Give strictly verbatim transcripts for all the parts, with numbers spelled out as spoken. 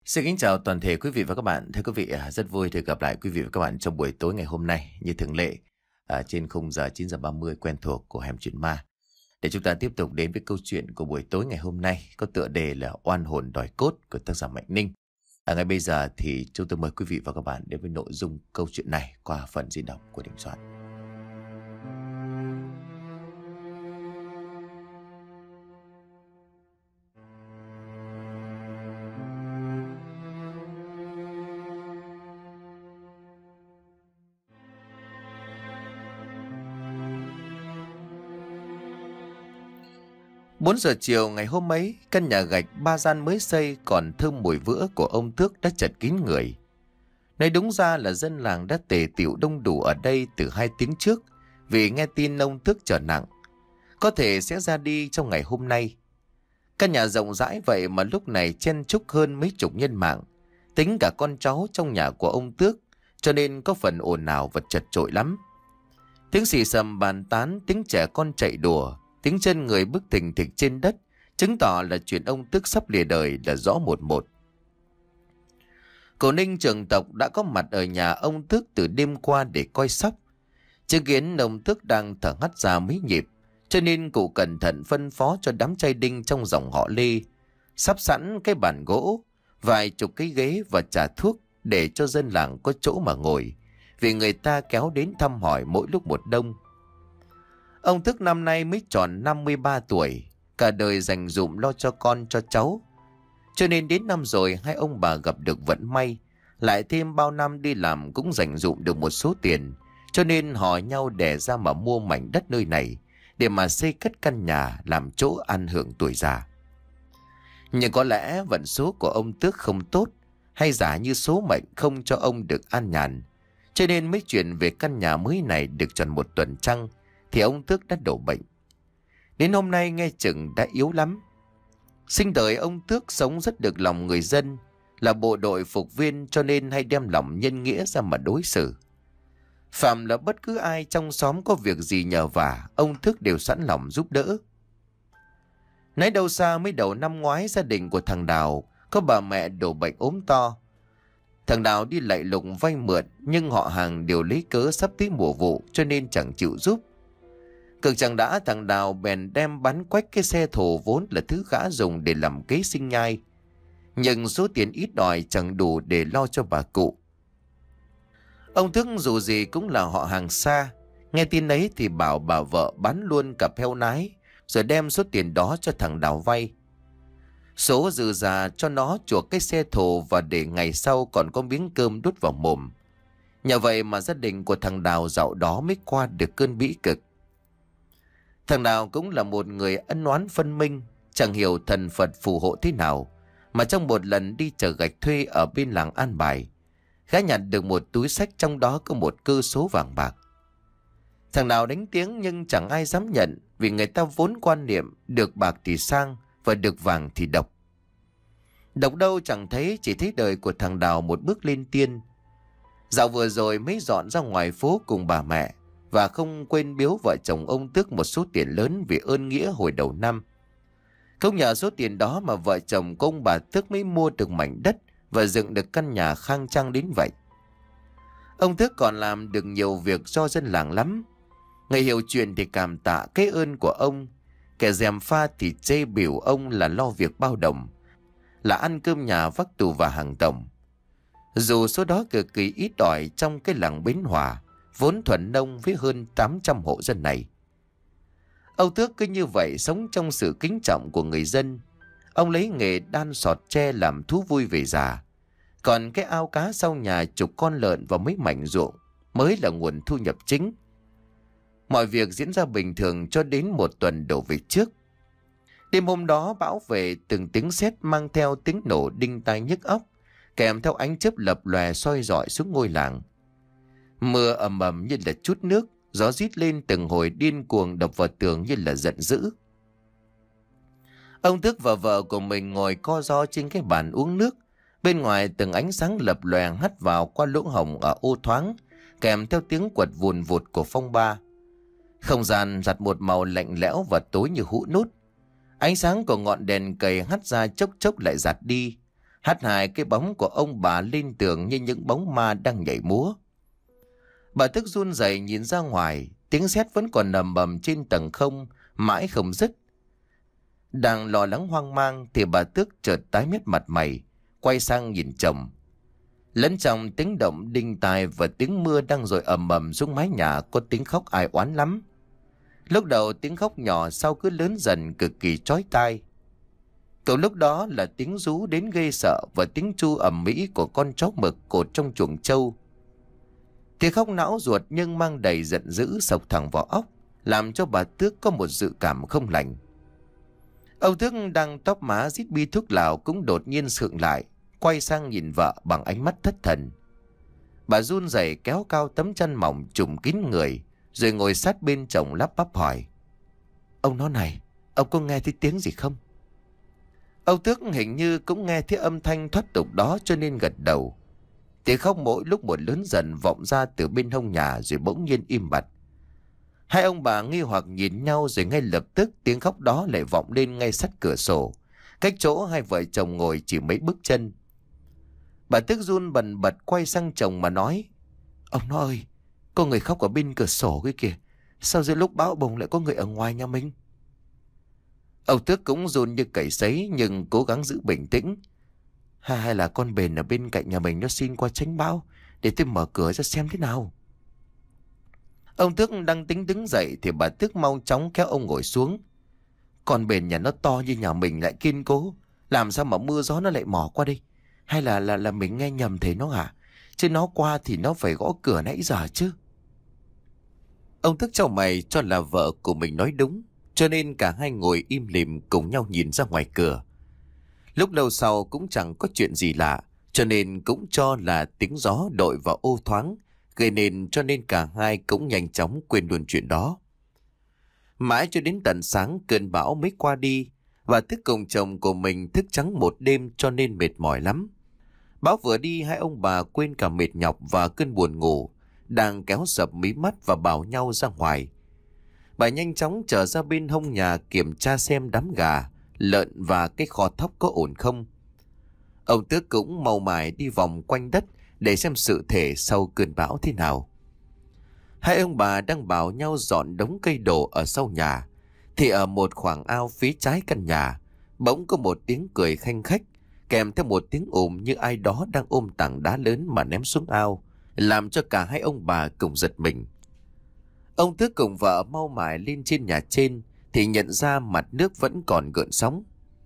Xin kính chào toàn thể quý vị và các bạn. Thưa quý vị, à, rất vui được gặp lại quý vị và các bạn trong buổi tối ngày hôm nay như thường lệ à, trên khung giờ chín giờ ba mươi quen thuộc của Hẻm Chuyện Ma. Để chúng ta tiếp tục đến với câu chuyện của buổi tối ngày hôm nay có tựa đề là Oan hồn đòi cốt của tác giả Mạnh Ninh. À, ngay bây giờ thì chúng tôi mời quý vị và các bạn đến với nội dung câu chuyện này qua phần diễn đọc của Đình Soạn. Bốn giờ chiều ngày hôm ấy, căn nhà gạch ba gian mới xây còn thơm mùi vữa của ông Tước đã chật kín người. Nói đúng ra là dân làng đã tề tựu đông đủ ở đây từ hai tiếng trước vì nghe tin ông Tước trở nặng, có thể sẽ ra đi trong ngày hôm nay. Căn nhà rộng rãi vậy mà lúc này chen chúc hơn mấy chục nhân mạng, tính cả con cháu trong nhà của ông Tước, cho nên có phần ồn ào và chật chội lắm. Tiếng xì xầm bàn tán, tiếng trẻ con chạy đùa, tiếng chân người bước thình thịch trên đất, chứng tỏ là chuyện ông Tước sắp lìa đời là rõ một một. Cậu Ninh trưởng tộc đã có mặt ở nhà ông Tước từ đêm qua để coi sóc. Chứng kiến ông Tước đang thở hắt ra mấy nhịp, cho nên cụ cẩn thận phân phó cho đám trai đinh trong dòng họ Lê sắp sẵn cái bàn gỗ, vài chục cái ghế và trà thuốc để cho dân làng có chỗ mà ngồi, vì người ta kéo đến thăm hỏi mỗi lúc một đông. Ông Tước năm nay mới tròn năm mươi ba tuổi, cả đời dành dụm lo cho con cho cháu. Cho nên đến năm rồi hai ông bà gặp được vận may, lại thêm bao năm đi làm cũng dành dụm được một số tiền, cho nên hò nhau đẻ ra mà mua mảnh đất nơi này để mà xây cất căn nhà làm chỗ an hưởng tuổi già. Nhưng có lẽ vận số của ông Tước không tốt, hay giả như số mệnh không cho ông được an nhàn, cho nên mới chuyển về căn nhà mới này được tròn một tuần trăng thì ông Tước đã đổ bệnh. Đến hôm nay nghe chừng đã yếu lắm. Sinh đời ông Tước sống rất được lòng người dân, là bộ đội phục viên cho nên hay đem lòng nhân nghĩa ra mà đối xử. Phạm là bất cứ ai trong xóm có việc gì nhờ vả, ông Tước đều sẵn lòng giúp đỡ. Nói đâu xa mới đầu năm ngoái gia đình của thằng Đào có bà mẹ đổ bệnh ốm to. Thằng Đào đi lạy lục vay mượn, nhưng họ hàng đều lấy cớ sắp tới mùa vụ cho nên chẳng chịu giúp. Cực chẳng đã, thằng Đào bèn đem bán quách cái xe thổ vốn là thứ gã dùng để làm kế sinh nhai. Nhưng số tiền ít đòi chẳng đủ để lo cho bà cụ. Ông Tước dù gì cũng là họ hàng xa, nghe tin ấy thì bảo bà vợ bán luôn cặp heo nái, rồi đem số tiền đó cho thằng Đào vay. Số dư già cho nó chuộc cái xe thổ và để ngày sau còn có miếng cơm đút vào mồm. Nhờ vậy mà gia đình của thằng Đào dạo đó mới qua được cơn bĩ cực. Thằng Đào cũng là một người ân oán phân minh, chẳng hiểu thần Phật phù hộ thế nào, mà trong một lần đi chở gạch thuê ở bên làng An Bài, gã nhặt được một túi xách trong đó có một cơ số vàng bạc. Thằng Đào đánh tiếng nhưng chẳng ai dám nhận, vì người ta vốn quan niệm được bạc thì sang và được vàng thì độc. Độc đâu chẳng thấy, chỉ thấy đời của thằng Đào một bước lên tiên. Dạo vừa rồi mới dọn ra ngoài phố cùng bà mẹ, và không quên biếu vợ chồng ông Tước một số tiền lớn vì ơn nghĩa hồi đầu năm. Không nhờ số tiền đó mà vợ chồng của ông bà Tước mới mua được mảnh đất và dựng được căn nhà khang trang đến vậy. Ông Tước còn làm được nhiều việc cho dân làng lắm. Người hiểu chuyện thì cảm tạ cái ơn của ông, kẻ gièm pha thì chê biểu ông là lo việc bao đồng, là ăn cơm nhà vác tù và hàng tổng. Dù số đó cực kỳ ít ỏi trong cái làng Bến Hòa vốn thuần nông với hơn tám trăm hộ dân này. Ông Tước cứ như vậy sống trong sự kính trọng của người dân. Ông lấy nghề đan sọt tre làm thú vui về già. Còn cái ao cá sau nhà, chục con lợn và mấy mảnh ruộng mới là nguồn thu nhập chính. Mọi việc diễn ra bình thường cho đến một tuần đổ về trước. Đêm hôm đó bão về, từng tiếng sét mang theo tiếng nổ đinh tai nhức óc, kèm theo ánh chớp lập lòe soi rọi xuống ngôi làng. Mưa ầm ầm như là chút nước, gió rít lên từng hồi điên cuồng đập vào tường như là giận dữ. Ông Tước và vợ của mình ngồi co ro trên cái bàn uống nước. Bên ngoài từng ánh sáng lập lòe hắt vào qua lỗ hổng ở ô thoáng, kèm theo tiếng quật vùn vụt của phong ba. Không gian giặt một màu lạnh lẽo và tối như hũ nút. Ánh sáng của ngọn đèn cầy hắt ra chốc chốc lại giạt đi. hắt hai cái bóng của ông bà lên tường như những bóng ma đang nhảy múa. Bà Tước run rẩy nhìn ra ngoài, tiếng sét vẫn còn nầm bầm trên tầng không, mãi không dứt. Đang lo lắng hoang mang thì bà Tước chợt tái mét mặt mày, quay sang nhìn chồng. Lẫn trong tiếng động đinh tai và tiếng mưa đang dội ầm ầm xuống mái nhà có tiếng khóc ai oán lắm. Lúc đầu tiếng khóc nhỏ, sau cứ lớn dần cực kỳ chói tai. Cậu lúc đó là tiếng rú đến ghê sợ và tiếng chu ầm ĩ của con chó mực cột trong chuồng trâu. Tiếng khóc não ruột nhưng mang đầy giận dữ sộc thẳng vào óc, làm cho bà Tước có một dự cảm không lành. Ông Tước đang tóp má rít bi thuốc lào cũng đột nhiên sượng lại, quay sang nhìn vợ bằng ánh mắt thất thần. Bà run rẩy kéo cao tấm chăn mỏng trùm kín người, rồi ngồi sát bên chồng lắp bắp hỏi: "Ông nói này, ông có nghe thấy tiếng gì không?" Ông Tước hình như cũng nghe thấy âm thanh thoát tục đó cho nên gật đầu. Tiếng khóc mỗi lúc một lớn dần vọng ra từ bên hông nhà rồi bỗng nhiên im bặt. Hai ông bà nghi hoặc nhìn nhau rồi ngay lập tức tiếng khóc đó lại vọng lên ngay sát cửa sổ, cách chỗ hai vợ chồng ngồi chỉ mấy bước chân. Bà Tước run bần bật quay sang chồng mà nói: "Ông nói ơi, có người khóc ở bên cửa sổ kia kìa. Sao giữa lúc bão bùng lại có người ở ngoài nhà mình?" Ông Tước cũng run như cầy sấy nhưng cố gắng giữ bình tĩnh. Hay, hay là con bền ở bên cạnh nhà mình nó xin qua tránh bão, để tôi mở cửa ra xem thế nào. Ông Tước đang tính đứng dậy thì bà Tước mau chóng kéo ông ngồi xuống. Con bền nhà nó to như nhà mình lại kiên cố, làm sao mà mưa gió nó lại mò qua đây? Hay là là là mình nghe nhầm thấy nó hả? Chứ nó qua thì nó phải gõ cửa nãy giờ chứ. Ông Tước chau mày cho là vợ của mình nói đúng, cho nên cả hai ngồi im lìm cùng nhau nhìn ra ngoài cửa. Lúc đầu sau cũng chẳng có chuyện gì lạ, cho nên cũng cho là tiếng gió đội vào ô thoáng, gây nên cho nên cả hai cũng nhanh chóng quên luôn chuyện đó. Mãi cho đến tận sáng cơn bão mới qua đi, và thức cùng chồng của mình thức trắng một đêm cho nên mệt mỏi lắm. Bão vừa đi hai ông bà quên cả mệt nhọc và cơn buồn ngủ, đang kéo sập mí mắt và bảo nhau ra ngoài. Bà nhanh chóng trở ra bên hông nhà kiểm tra xem đám gà, lợn và cái kho thóc có ổn không. Ông Tước cũng mau mải đi vòng quanh đất để xem sự thể sau cơn bão thế nào. Hai ông bà đang bảo nhau dọn đống cây đổ ở sau nhà, thì ở một khoảng ao phía trái căn nhà bỗng có một tiếng cười khanh khách, kèm theo một tiếng ồm như ai đó đang ôm tảng đá lớn mà ném xuống ao, làm cho cả hai ông bà cùng giật mình. Ông Tước cùng vợ mau mải lên trên nhà trên thì nhận ra mặt nước vẫn còn gợn sóng.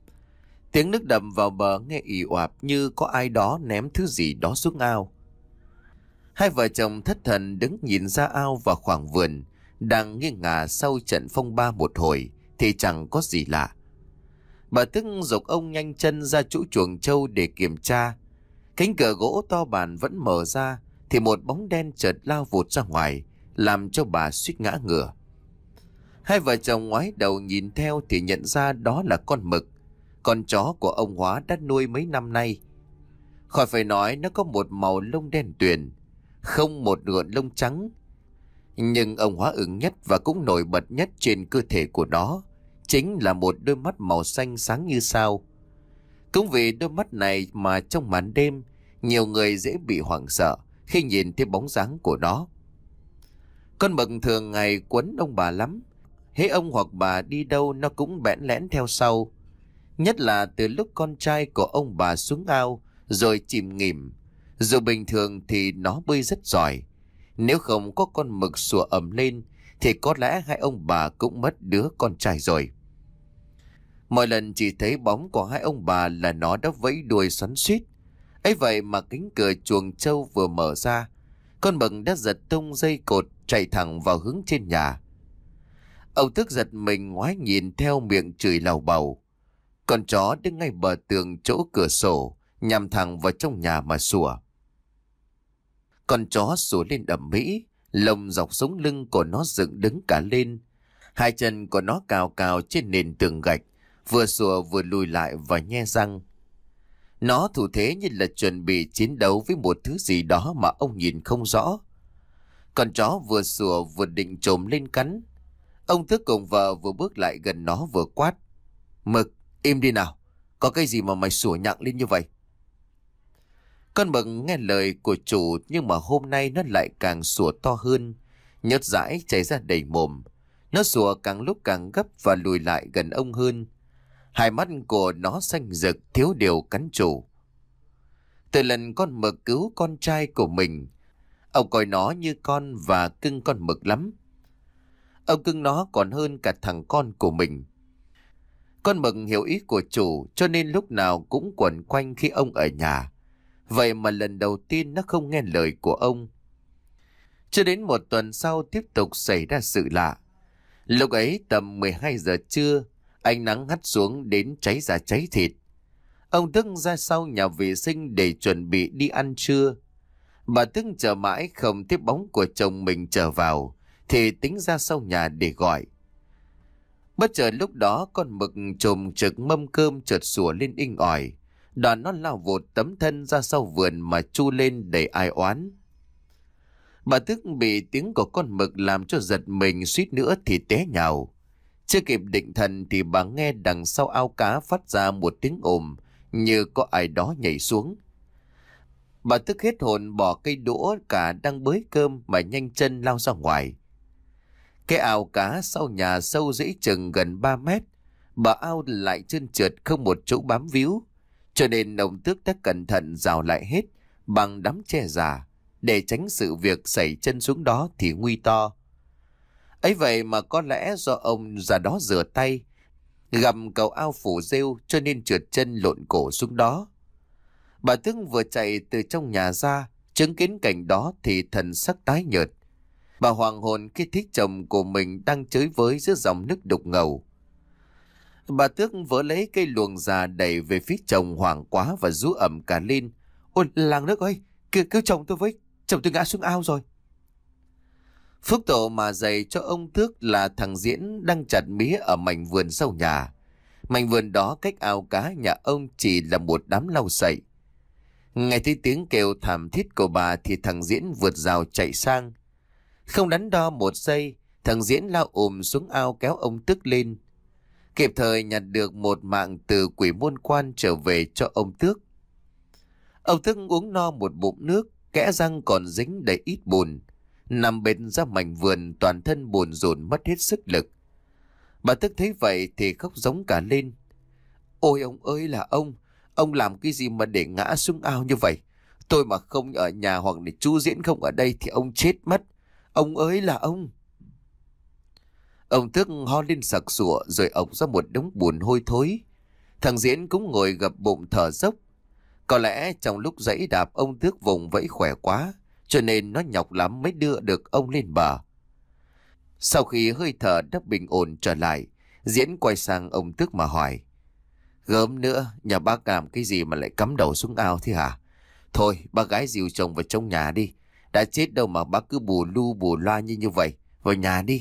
Tiếng nước đầm vào bờ nghe ì oạp như có ai đó ném thứ gì đó xuống ao. Hai vợ chồng thất thần đứng nhìn ra ao và khoảng vườn đang nghiêng ngả sau trận phong ba một hồi thì chẳng có gì lạ. Bà Tước giục ông nhanh chân ra chỗ chuồng trâu để kiểm tra. Cánh cửa gỗ to bản vẫn mở ra thì một bóng đen chợt lao vụt ra ngoài, làm cho bà suýt ngã ngửa. Hai vợ chồng ngoái đầu nhìn theo thì nhận ra đó là con Mực, con chó của ông Hóa đã nuôi mấy năm nay. Khỏi phải nói nó có một màu lông đen tuyền, không một gợn lông trắng. Nhưng ông Hóa ưng nhất và cũng nổi bật nhất trên cơ thể của nó chính là một đôi mắt màu xanh sáng như sao. Cũng vì đôi mắt này mà trong màn đêm, nhiều người dễ bị hoảng sợ khi nhìn thấy bóng dáng của nó. Con Mực thường ngày quấn ông bà lắm, hễ ông hoặc bà đi đâu nó cũng bẽn lẽn theo sau. Nhất là từ lúc con trai của ông bà xuống ao rồi chìm nghỉm. Dù bình thường thì nó bơi rất giỏi, nếu không có con Mực sủa ầm lên thì có lẽ hai ông bà cũng mất đứa con trai rồi. Mọi lần chỉ thấy bóng của hai ông bà là nó đã vẫy đuôi xoắn xuýt. Ấy vậy mà cánh cửa chuồng trâu vừa mở ra, con Mực đã giật tung dây cột chạy thẳng vào hướng trên nhà. Ông Tước giật mình ngoái nhìn theo miệng chửi lầu bầu. Con chó đứng ngay bờ tường chỗ cửa sổ, nhằm thẳng vào trong nhà mà sủa. Con chó sủa lên ầm ĩ, lông dọc sống lưng của nó dựng đứng cả lên. Hai chân của nó cào cào trên nền tường gạch, vừa sủa vừa lùi lại và nhe răng. Nó thủ thế như là chuẩn bị chiến đấu với một thứ gì đó mà ông nhìn không rõ. Con chó vừa sủa vừa định trồm lên cắn. Ông Tước cùng vợ vừa bước lại gần nó vừa quát: "Mực, im đi nào, có cái gì mà mày sủa nhặng lên như vậy?" Con mực nghe lời của chủ, nhưng mà hôm nay nó lại càng sủa to hơn. Nhớt dãi chảy ra đầy mồm. Nó sủa càng lúc càng gấp và lùi lại gần ông hơn. Hai mắt của nó xanh rực, thiếu điều cắn chủ. Từ lần con mực cứu con trai của mình, ông coi nó như con và cưng con mực lắm. Ông cưng nó còn hơn cả thằng con của mình. Con mực hiểu ý của chủ, cho nên lúc nào cũng quẩn quanh khi ông ở nhà. Vậy mà lần đầu tiên nó không nghe lời của ông. Cho đến một tuần sau tiếp tục xảy ra sự lạ. Lúc ấy tầm mười hai giờ trưa, ánh nắng hắt xuống đến cháy da cháy thịt. Ông Tức ra sau nhà vệ sinh để chuẩn bị đi ăn trưa. Bà Tức chờ mãi không tiếp bóng của chồng mình trở vào, thì tính ra sau nhà để gọi. Bất chợt lúc đó con mực trồm trực mâm cơm chợt sủa lên inh ỏi. Đoàn nó lao vụt tấm thân ra sau vườn mà chu lên đầy ai oán. Bà Tức bị tiếng của con mực làm cho giật mình, suýt nữa thì té nhào. Chưa kịp định thần thì bà nghe đằng sau ao cá phát ra một tiếng ồm như có ai đó nhảy xuống. Bà Tức hết hồn bỏ cây đũa cả đang bới cơm mà nhanh chân lao ra ngoài. Cái ao cá sau nhà sâu dễ chừng gần ba mét, bờ ao lại trơn trượt không một chỗ bám víu, cho nên ông Tước đã cẩn thận rào lại hết bằng đám tre già để tránh sự việc xảy chân xuống đó thì nguy to. Ấy vậy mà có lẽ do ông ra đó rửa tay, gặp cầu ao phủ rêu cho nên trượt chân lộn cổ xuống đó. Bà Tước vừa chạy từ trong nhà ra, chứng kiến cảnh đó thì thần sắc tái nhợt. Bà hoàng hồn khi thấy chồng của mình đang chới với giữa dòng nước đục ngầu. Bà Tước vỡ lấy cây luồng già đẩy về phía chồng hoảng quá và rú ẩm cả lên. Ôi làng nước ơi, cứu, cứu chồng tôi với, chồng tôi ngã xuống ao rồi. Phước tổ mà dày cho ông Tước là thằng Diễn đang chặt mía ở mảnh vườn sau nhà. Mảnh vườn đó cách ao cá nhà ông chỉ là một đám lau sậy. Nghe thấy tiếng kêu thảm thiết của bà thì thằng Diễn vượt rào chạy sang. Không đắn đo một giây, thằng Diễn lao ùm xuống ao kéo ông Tước lên. Kịp thời nhặt được một mạng từ quỷ môn quan trở về cho ông Tước. Ông Tước uống no một bụng nước, kẽ răng còn dính đầy ít bùn. Nằm bên ra mảnh vườn toàn thân buồn rộn mất hết sức lực. Bà Tước thấy vậy thì khóc giống cả lên. Ôi ông ơi là ông, ông làm cái gì mà để ngã xuống ao như vậy? Tôi mà không ở nhà hoặc là chú Diễn không ở đây thì ông chết mất. Ông ơi là ông. Ông Tước ho lên sặc sụa rồi ộc ra một đống bùn hôi thối. Thằng Diễn cũng ngồi gập bụng thở dốc. Có lẽ trong lúc giãy đạp ông Tước vùng vẫy khỏe quá, cho nên nó nhọc lắm mới đưa được ông lên bờ. Sau khi hơi thở đã bình ổn trở lại, Diễn quay sang ông Tước mà hỏi. Gớm nữa, nhà bác làm cái gì mà lại cắm đầu xuống ao thế hả? Thôi, bác gái dìu chồng vào trong nhà đi. Đã chết đâu mà bác cứ bù lu bù loa như như vậy. Vào nhà đi.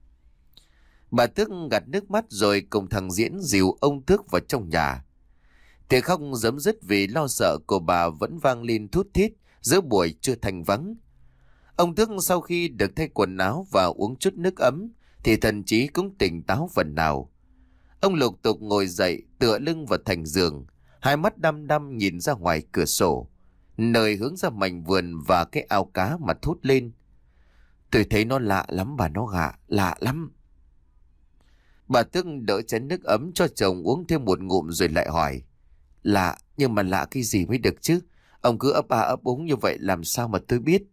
Bà Tước gạt nước mắt rồi cùng thằng Diễn dìu ông Tước vào trong nhà. Tiếng khóc giấm dứt vì lo sợ của bà vẫn vang lên thút thít giữa buổi trưa thanh vắng. Ông Tước sau khi được thay quần áo và uống chút nước ấm thì thần trí cũng tỉnh táo phần nào. Ông lục tục ngồi dậy tựa lưng vào thành giường, hai mắt đăm đăm nhìn ra ngoài cửa sổ, nơi hướng ra mảnh vườn và cái ao cá mà thốt lên. Tôi thấy nó lạ lắm bà nó gạ, lạ lắm. Bà Tước đỡ chén nước ấm cho chồng uống thêm một ngụm rồi lại hỏi. Lạ, nhưng mà lạ cái gì mới được chứ? Ông cứ ấp à ấp úng như vậy làm sao mà tôi biết?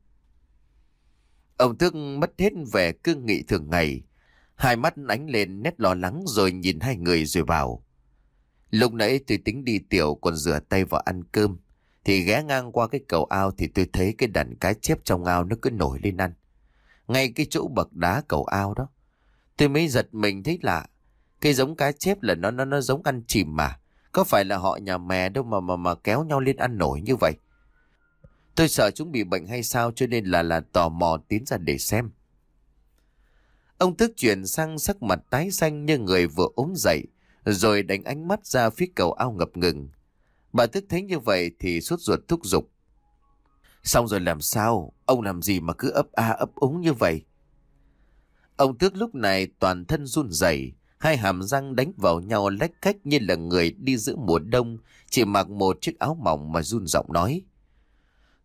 Ông Tước mất hết vẻ cương nghị thường ngày. Hai mắt ánh lên nét lo lắng rồi nhìn hai người rồi bảo. Lúc nãy tôi tính đi tiểu còn rửa tay vào ăn cơm. Thì ghé ngang qua cái cầu ao thì tôi thấy cái đàn cá chép trong ao nó cứ nổi lên ăn. Ngay cái chỗ bậc đá cầu ao đó. Tôi mới giật mình thấy lạ. Cái giống cá chép là nó nó nó giống ăn chìm mà. Có phải là họ nhà mè đâu mà mà mà kéo nhau lên ăn nổi như vậy. Tôi sợ chúng bị bệnh hay sao cho nên là là tò mò tiến ra để xem. Ông Tước chuyển sang sắc mặt tái xanh như người vừa ốm dậy, rồi đánh ánh mắt ra phía cầu ao ngập ngừng. Bà Tước thấy như vậy thì sốt ruột thúc giục. Xong rồi làm sao? Ông làm gì mà cứ ấp a ấp úng như vậy? Ông Tước lúc này toàn thân run rẩy, hai hàm răng đánh vào nhau lách cách như là người đi giữa mùa đông, chỉ mặc một chiếc áo mỏng mà run giọng nói.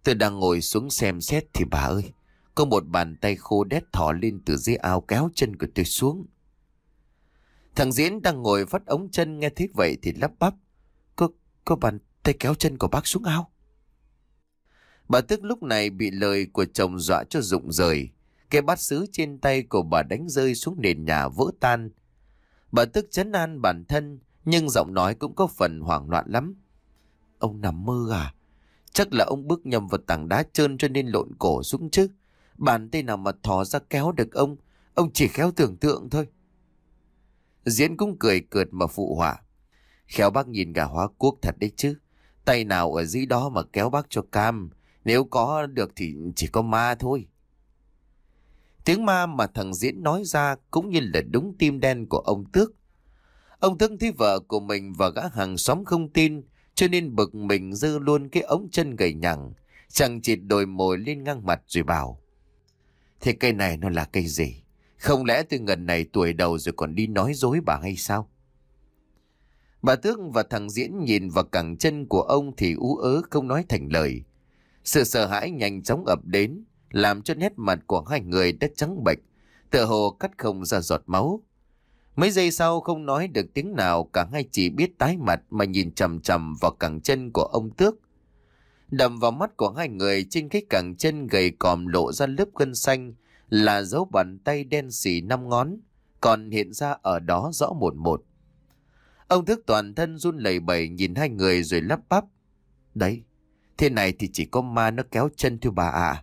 Tôi đang ngồi xuống xem xét thì bà ơi, có một bàn tay khô đét thò lên từ dưới ao kéo chân của tôi xuống. Thằng Diễn đang ngồi vắt ống chân nghe thấy vậy thì lắp bắp. Có, có bàn tay kéo chân của bác xuống ao. Bà Tức lúc này bị lời của chồng dọa cho rụng rời. Cái bát sứ trên tay của bà đánh rơi xuống nền nhà vỡ tan. Bà Tức trấn an bản thân, nhưng giọng nói cũng có phần hoảng loạn lắm. Ông nằm mơ à? Chắc là ông bước nhầm vào tảng đá trơn cho nên lộn cổ xuống chứ. Bàn tay nào mà thò ra kéo được ông. Ông chỉ khéo tưởng tượng thôi. Diễn cũng cười cợt mà phụ họa. Khéo bác nhìn gà hóa quốc thật đấy chứ. Tay nào ở dưới đó mà kéo bác cho cam. Nếu có được thì chỉ có ma thôi. Tiếng ma mà thằng Diễn nói ra cũng như là đúng tim đen của ông Tước. Ông Tước thấy vợ của mình và gã hàng xóm không tin, cho nên bực mình giơ luôn cái ống chân gầy nhằng, chẳng chịt đồi mồi lên ngang mặt rồi bảo. Thế cây này nó là cây gì? Không lẽ từ ngần này tuổi đầu rồi còn đi nói dối bà hay sao? Bà Tước và thằng Diễn nhìn vào cẳng chân của ông thì ú ớ không nói thành lời. Sự sợ hãi nhanh chóng ập đến, làm cho nét mặt của hai người đã trắng bệch, tựa hồ cắt không ra giọt máu. Mấy giây sau không nói được tiếng nào, cả hai chỉ biết tái mặt mà nhìn chằm chằm vào cẳng chân của ông Tước. Đầm vào mắt của hai người, trên cái cẳng chân gầy còm lộ ra lớp gân xanh là dấu bàn tay đen xì năm ngón, còn hiện ra ở đó rõ một một. Ông Tước toàn thân run lẩy bẩy nhìn hai người rồi lắp bắp. Đấy, thế này thì chỉ có ma nó kéo chân thôi bà ạ.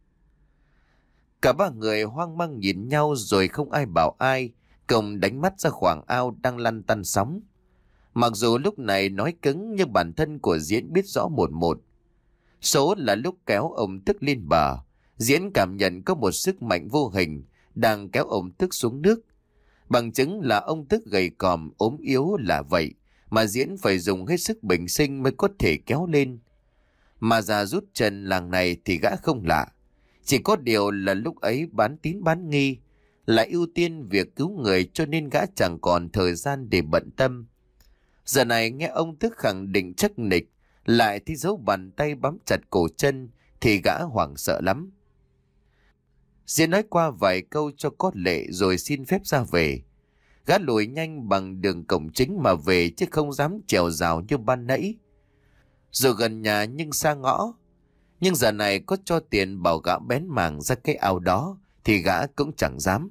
Cả ba người hoang mang nhìn nhau rồi không ai bảo ai, cùng đánh mắt ra khoảng ao đang lăn tăn sóng. Mặc dù lúc này nói cứng nhưng bản thân của Diễn biết rõ một một. Số là lúc kéo ông Tức lên bờ, Diễn cảm nhận có một sức mạnh vô hình đang kéo ông Tức xuống nước. Bằng chứng là ông Tức gầy còm ốm yếu là vậy, mà Diễn phải dùng hết sức bình sinh mới có thể kéo lên. Mà già rút chân làng này thì gã không lạ. Chỉ có điều là lúc ấy bán tín bán nghi, lại ưu tiên việc cứu người cho nên gã chẳng còn thời gian để bận tâm. Giờ này nghe ông Tức khẳng định chắc nịch, lại thấy dấu bàn tay bám chặt cổ chân thì gã hoảng sợ lắm. Diễn nói qua vài câu cho có lệ rồi xin phép ra về. Gã lùi nhanh bằng đường cổng chính mà về chứ không dám trèo rào như ban nãy. Dù gần nhà nhưng xa ngõ. Nhưng giờ này có cho tiền bảo gã bén mảng ra cái ao đó thì gã cũng chẳng dám.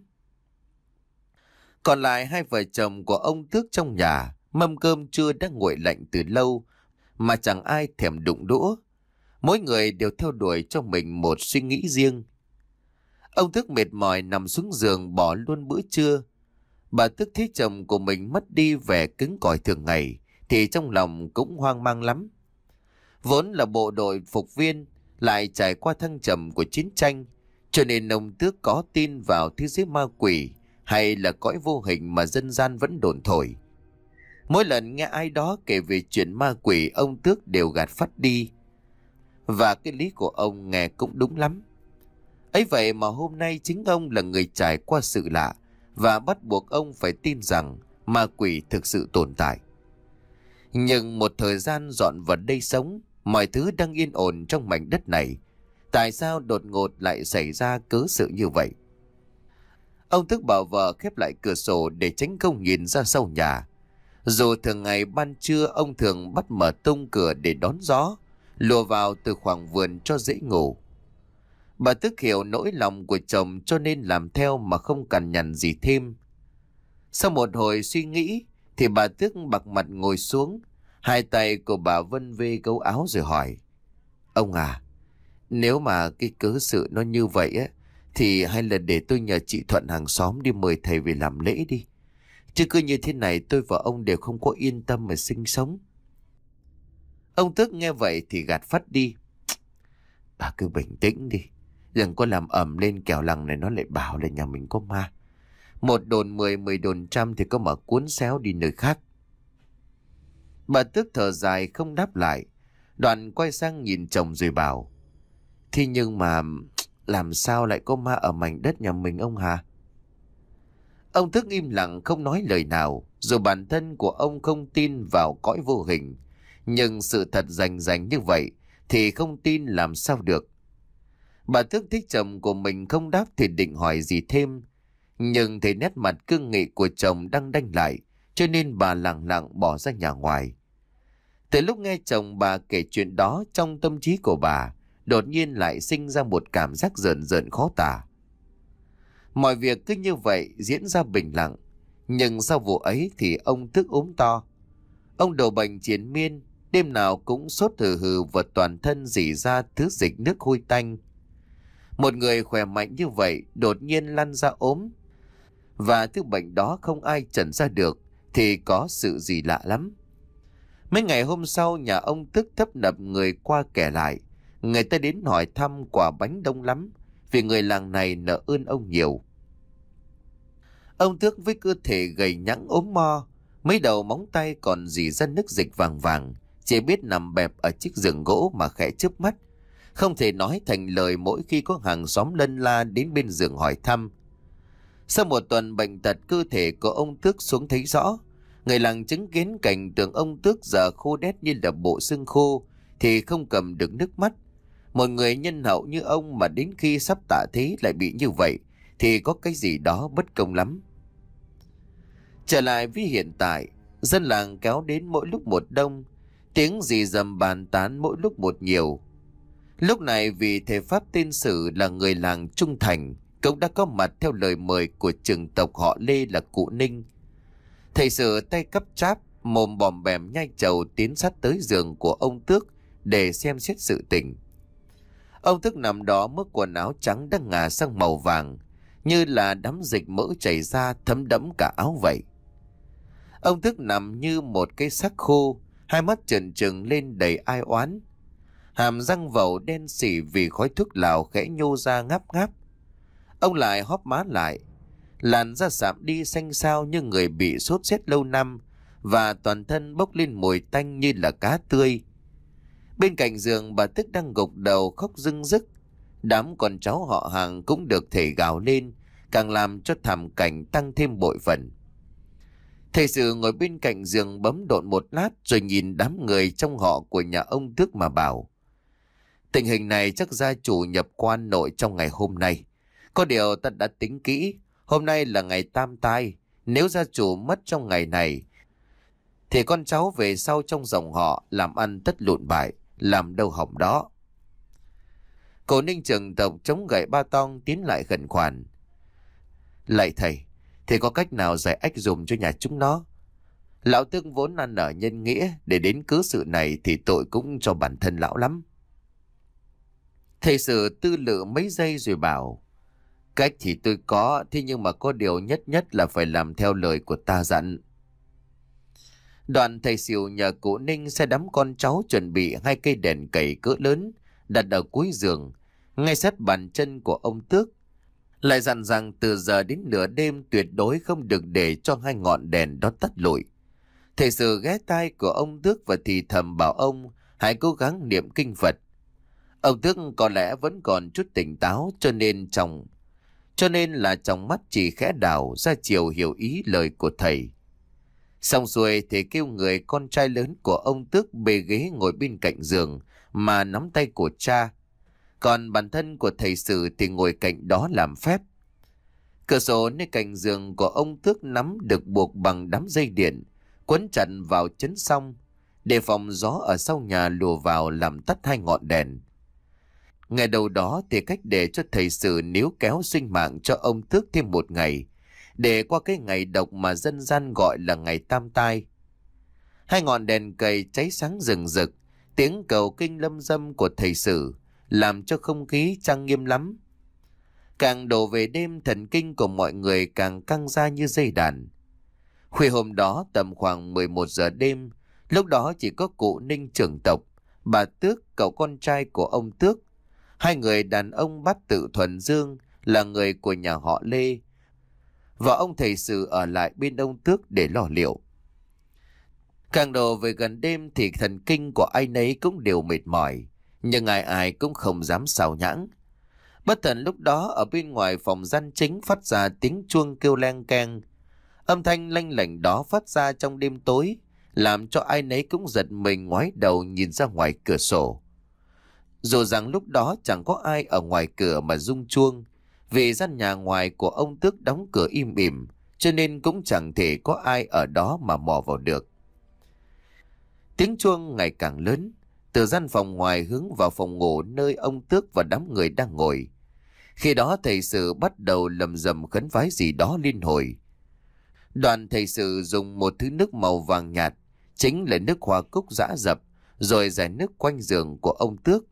Còn lại hai vợ chồng của ông Tước trong nhà, mâm cơm trưa đã nguội lạnh từ lâu mà chẳng ai thèm đụng đũa. Mỗi người đều theo đuổi cho mình một suy nghĩ riêng. Ông Tước mệt mỏi nằm xuống giường bỏ luôn bữa trưa. Bà Tước thấy chồng của mình mất đi vẻ cứng cỏi thường ngày thì trong lòng cũng hoang mang lắm. Vốn là bộ đội phục viên, lại trải qua thăng trầm của chiến tranh, cho nên ông Tước có tin vào thế giới ma quỷ hay là cõi vô hình mà dân gian vẫn đồn thổi. Mỗi lần nghe ai đó kể về chuyện ma quỷ, ông Tước đều gạt phắt đi. Và cái lý của ông nghe cũng đúng lắm. Ấy vậy mà hôm nay chính ông là người trải qua sự lạ và bắt buộc ông phải tin rằng ma quỷ thực sự tồn tại. Nhưng một thời gian dọn vào đây sống, mọi thứ đang yên ổn trong mảnh đất này. Tại sao đột ngột lại xảy ra cớ sự như vậy? Ông Tước bảo vợ khép lại cửa sổ để tránh không nhìn ra sau nhà. Dù thường ngày ban trưa ông thường bắt mở tung cửa để đón gió, lùa vào từ khoảng vườn cho dễ ngủ. Bà Tước hiểu nỗi lòng của chồng cho nên làm theo mà không cằn nhằn gì thêm. Sau một hồi suy nghĩ thì bà Tước bạc mặt ngồi xuống, hai tay của bà vân vê gấu áo rồi hỏi. Ông à, nếu mà cái cớ sự nó như vậy á, thì hay là để tôi nhờ chị Thuận hàng xóm đi mời thầy về làm lễ đi. Chứ cứ như thế này tôi và ông đều không có yên tâm mà sinh sống. Ông Tước nghe vậy thì gạt phắt đi. Bà cứ bình tĩnh đi, đừng có làm ầm lên kẻo lằng này nó lại bảo là nhà mình có ma. Một đồn mười, mười đồn trăm thì có mà cuốn xéo đi nơi khác. Bà Tước thở dài không đáp lại. Đoạn quay sang nhìn chồng rồi bảo. Thế nhưng mà làm sao lại có ma ở mảnh đất nhà mình ông hả? Ông Tước im lặng không nói lời nào. Dù bản thân của ông không tin vào cõi vô hình, nhưng sự thật rành rành như vậy thì không tin làm sao được. Bà Tước thấy chồng của mình không đáp thì định hỏi gì thêm, nhưng thấy nét mặt cương nghị của chồng đang đanh lại, cho nên bà lặng lặng bỏ ra nhà ngoài. Từ lúc nghe chồng bà kể chuyện đó, trong tâm trí của bà đột nhiên lại sinh ra một cảm giác rợn rợn khó tả. Mọi việc cứ như vậy diễn ra bình lặng, nhưng sau vụ ấy thì ông Tước ốm to. Ông đổ bệnh triền miên, đêm nào cũng sốt hừ hừ và toàn thân rỉ ra thứ dịch nước hôi tanh. Một người khỏe mạnh như vậy đột nhiên lăn ra ốm, và thứ bệnh đó không ai chẩn ra được thì có sự gì lạ lắm. Mấy ngày hôm sau, nhà ông Tước tấp nập người qua kể lại. Người ta đến hỏi thăm quả bánh đông lắm, vì người làng này nợ ơn ông nhiều. Ông Tước với cơ thể gầy nhẵn ốm mo, mấy đầu móng tay còn rỉ ra nước dịch vàng vàng, chỉ biết nằm bẹp ở chiếc giường gỗ mà khẽ chớp mắt, không thể nói thành lời mỗi khi có hàng xóm lân la đến bên giường hỏi thăm. Sau một tuần bệnh tật, cơ thể của ông Tước xuống thấy rõ. Người làng chứng kiến cảnh tượng ông Tước giờ khô đét như là bộ xương khô thì không cầm được nước mắt. Một người nhân hậu như ông mà đến khi sắp tạ thế lại bị như vậy thì có cái gì đó bất công lắm. Trở lại với hiện tại, dân làng kéo đến mỗi lúc một đông, tiếng rì rầm bàn tán mỗi lúc một nhiều. Lúc này vì thầy Pháp tên Sử là người làng trung thành, cũng đã có mặt theo lời mời của trưởng tộc họ Lê là cụ Ninh. Thầy Sử tay cắp cháp, mồm bòm bèm nhai trầu tiến sát tới giường của ông Tước để xem xét sự tình. Ông Tước nằm đó, mức quần áo trắng đang ngả sang màu vàng, như là đám dịch mỡ chảy ra thấm đẫm cả áo vậy. Ông Tước nằm như một cái xác khô, hai mắt trừng trừng lên đầy ai oán. Hàm răng vẩu đen sì vì khói thuốc lào khẽ nhô ra ngáp ngáp. Ông lại hóp má lại, làn da sạm đi xanh xao như người bị sốt rét lâu năm, và toàn thân bốc lên mùi tanh như là cá tươi. Bên cạnh giường, bà Tức đang gục đầu khóc rưng rức. Đám con cháu họ hàng cũng được thầy gào lên, càng làm cho thảm cảnh tăng thêm bội phần. Thầy Sử ngồi bên cạnh giường bấm độn một lát rồi nhìn đám người trong họ của nhà ông Tước mà bảo: tình hình này chắc gia chủ nhập quan nội trong ngày hôm nay. Có điều ta đã tính kỹ, hôm nay là ngày tam tai, nếu gia chủ mất trong ngày này thì con cháu về sau trong dòng họ làm ăn tất lụn bại, làm đâu hỏng đó. Cô Ninh trưởng tộc chống gậy ba tong tiến lại khẩn khoản: lạy thầy, thì có cách nào giải ách dùm cho nhà chúng nó? Lão Tước vốn ăn ở nhân nghĩa, để đến cớ sự này thì tội cũng cho bản thân lão lắm. Thầy Sử tư lự mấy giây rồi bảo: cách thì tôi có, thế nhưng mà có điều nhất nhất là phải làm theo lời của ta dặn. Đoạn thầy Sỉu nhờ cụ Ninh sẽ đám con cháu chuẩn bị hai cây đèn cầy cỡ lớn đặt ở cuối giường, ngay sát bàn chân của ông Tước. Lại dặn rằng từ giờ đến nửa đêm tuyệt đối không được để cho hai ngọn đèn đó tắt lụi. Thầy Sử ghé tai của ông Tước và thì thầm bảo ông hãy cố gắng niệm kinh Phật. Ông Tước có lẽ vẫn còn chút tỉnh táo, cho nên trong cho nên là trong mắt chỉ khẽ đảo ra chiều hiểu ý lời của thầy. Xong xuôi thì kêu người con trai lớn của ông Tước bê ghế ngồi bên cạnh giường mà nắm tay của cha. Còn bản thân của thầy Sử thì ngồi cạnh đó làm phép. Cửa sổ nơi cạnh giường của ông Tước nắm được buộc bằng đám dây điện, quấn chặt vào chấn song, để phòng gió ở sau nhà lùa vào làm tắt hai ngọn đèn. Ngày đầu đó thì cách để cho thầy Sử níu kéo sinh mạng cho ông Tước thêm một ngày, để qua cái ngày độc mà dân gian gọi là ngày tam tai. Hai ngọn đèn cầy cháy sáng rừng rực, tiếng cầu kinh lâm dâm của thầy Sử làm cho không khí trang nghiêm lắm. Càng đổ về đêm, thần kinh của mọi người càng căng ra như dây đàn. Khuya hôm đó tầm khoảng mười một giờ đêm, lúc đó chỉ có cụ Ninh trưởng tộc, bà Tước, cậu con trai của ông Tước, hai người đàn ông Bát Tự Thuần Dương là người của nhà họ Lê, và ông thầy Sử ở lại bên ông Tước để lo liệu. Càng đổ về gần đêm thì thần kinh của ai nấy cũng đều mệt mỏi, nhưng ai ai cũng không dám xào nhãng. Bất thần lúc đó ở bên ngoài phòng gian chính phát ra tiếng chuông kêu leng keng. Âm thanh lanh lảnh đó phát ra trong đêm tối, làm cho ai nấy cũng giật mình ngoái đầu nhìn ra ngoài cửa sổ. Dù rằng lúc đó chẳng có ai ở ngoài cửa mà rung chuông, vì gian nhà ngoài của ông Tước đóng cửa im ỉm, cho nên cũng chẳng thể có ai ở đó mà mò vào được. Tiếng chuông ngày càng lớn, từ gian phòng ngoài hướng vào phòng ngủ nơi ông Tước và đám người đang ngồi. Khi đó thầy sự bắt đầu lầm rầm khấn vái gì đó liên hồi. Đoàn thầy sự dùng một thứ nước màu vàng nhạt, chính là nước hoa cúc giã dập, rồi rải nước quanh giường của ông Tước.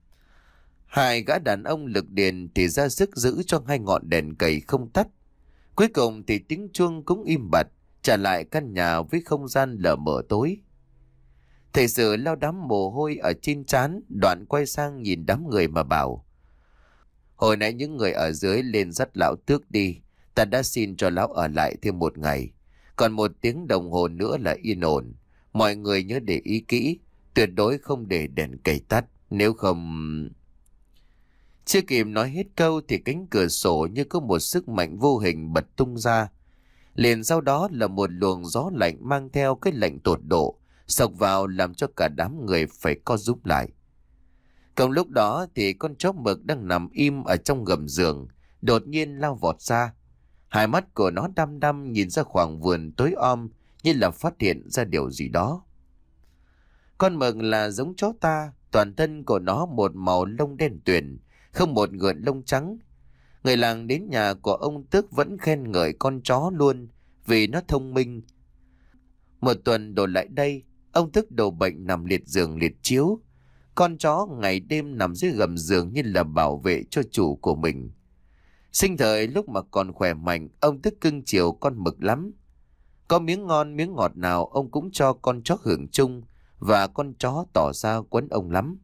Hai gã đàn ông lực điền thì ra sức giữ cho hai ngọn đèn cầy không tắt. Cuối cùng thì tiếng chuông cũng im bặt, trả lại căn nhà với không gian lờ mờ tối. Thầy sự lau đám mồ hôi ở trên trán, đoạn quay sang nhìn đám người mà bảo: Hồi nãy những người ở dưới lên dắt lão Tước đi, ta đã xin cho lão ở lại thêm một ngày. Còn một tiếng đồng hồ nữa là yên ổn. Mọi người nhớ để ý kỹ, tuyệt đối không để đèn cầy tắt, nếu không... Chưa kịp nói hết câu thì cánh cửa sổ như có một sức mạnh vô hình bật tung ra. Liền sau đó là một luồng gió lạnh mang theo cái lạnh tột độ, xộc vào làm cho cả đám người phải co rúm lại. Cùng lúc đó thì con chó mực đang nằm im ở trong gầm giường, đột nhiên lao vọt ra. Hai mắt của nó đăm đăm nhìn ra khoảng vườn tối om như là phát hiện ra điều gì đó. Con mực là giống chó ta, toàn thân của nó một màu lông đen tuyền, không một gợn lông trắng. Người làng đến nhà của ông Tước vẫn khen ngợi con chó luôn vì nó thông minh. Một tuần đổ lại đây, ông Tước đổ bệnh nằm liệt giường liệt chiếu. Con chó ngày đêm nằm dưới gầm giường như là bảo vệ cho chủ của mình. Sinh thời lúc mà còn khỏe mạnh, ông Tước cưng chiều con mực lắm. Có miếng ngon miếng ngọt nào ông cũng cho con chó hưởng chung, và con chó tỏ ra quấn ông lắm.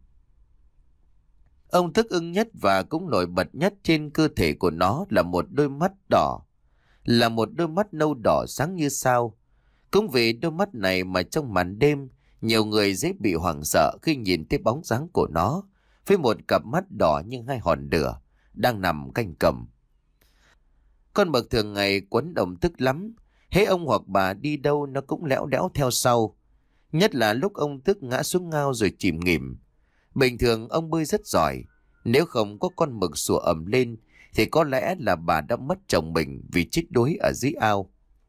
Ông Tước ưng nhất và cũng nổi bật nhất trên cơ thể của nó là một đôi mắt đỏ, là một đôi mắt nâu đỏ sáng như sao. Cũng vì đôi mắt này mà trong màn đêm, nhiều người dễ bị hoảng sợ khi nhìn thấy bóng dáng của nó, với một cặp mắt đỏ như hai hòn lửa, đang nằm canh cầm. Con mực thường ngày quấn ông Tước lắm, hễ ông hoặc bà đi đâu nó cũng lẽo đẽo theo sau. Nhất là lúc ông Tước ngã xuống ngao rồi chìm nghỉm. Bình thường ông bơi rất giỏi, nếu không có con mực sủa ầm lên thì có lẽ là bà đã mất chồng mình vì chết đuối ở dưới ao.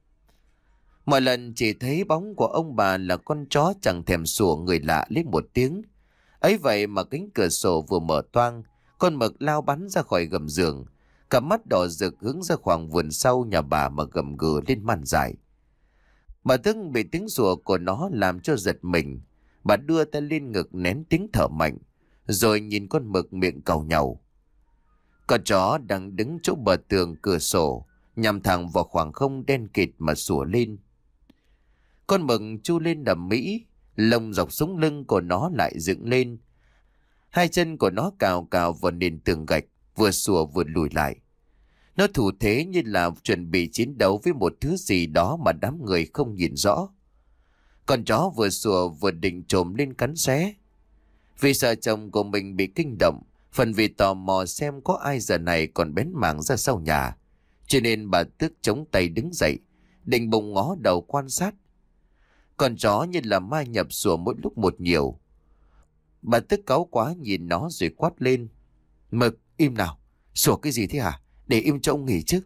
Mọi lần chỉ thấy bóng của ông bà là con chó chẳng thèm sủa người lạ lên một tiếng. Ấy vậy mà cánh cửa sổ vừa mở toang, con mực lao bắn ra khỏi gầm giường, cặp mắt đỏ rực hướng ra khoảng vườn sau nhà bà mà gầm gừ lên man dại. Bà Tước bị tiếng sủa của nó làm cho giật mình. Bà đưa tay lên ngực nén tiếng thở mạnh, rồi nhìn con mực miệng càu nhàu. Con chó đang đứng chỗ bờ tường cửa sổ, nhằm thẳng vào khoảng không đen kịt mà sủa lên. Con mực chu lên đầm mỹ, lông dọc sống lưng của nó lại dựng lên. Hai chân của nó cào cào vào nền tường gạch, vừa sủa vừa lùi lại. Nó thủ thế như là chuẩn bị chiến đấu với một thứ gì đó mà đám người không nhìn rõ. Con chó vừa sủa vừa định trồm lên cắn xé. Vì sợ chồng của mình bị kinh động, phần vì tò mò xem có ai giờ này còn bén mảng ra sau nhà, cho nên bà Tước chống tay đứng dậy, định bụng ngó đầu quan sát. Con chó như là ma nhập sủa mỗi lúc một nhiều. Bà Tước cáu quá nhìn nó rồi quát lên: Mực, im nào, sủa cái gì thế hả? Để im cho ông nghỉ chứ.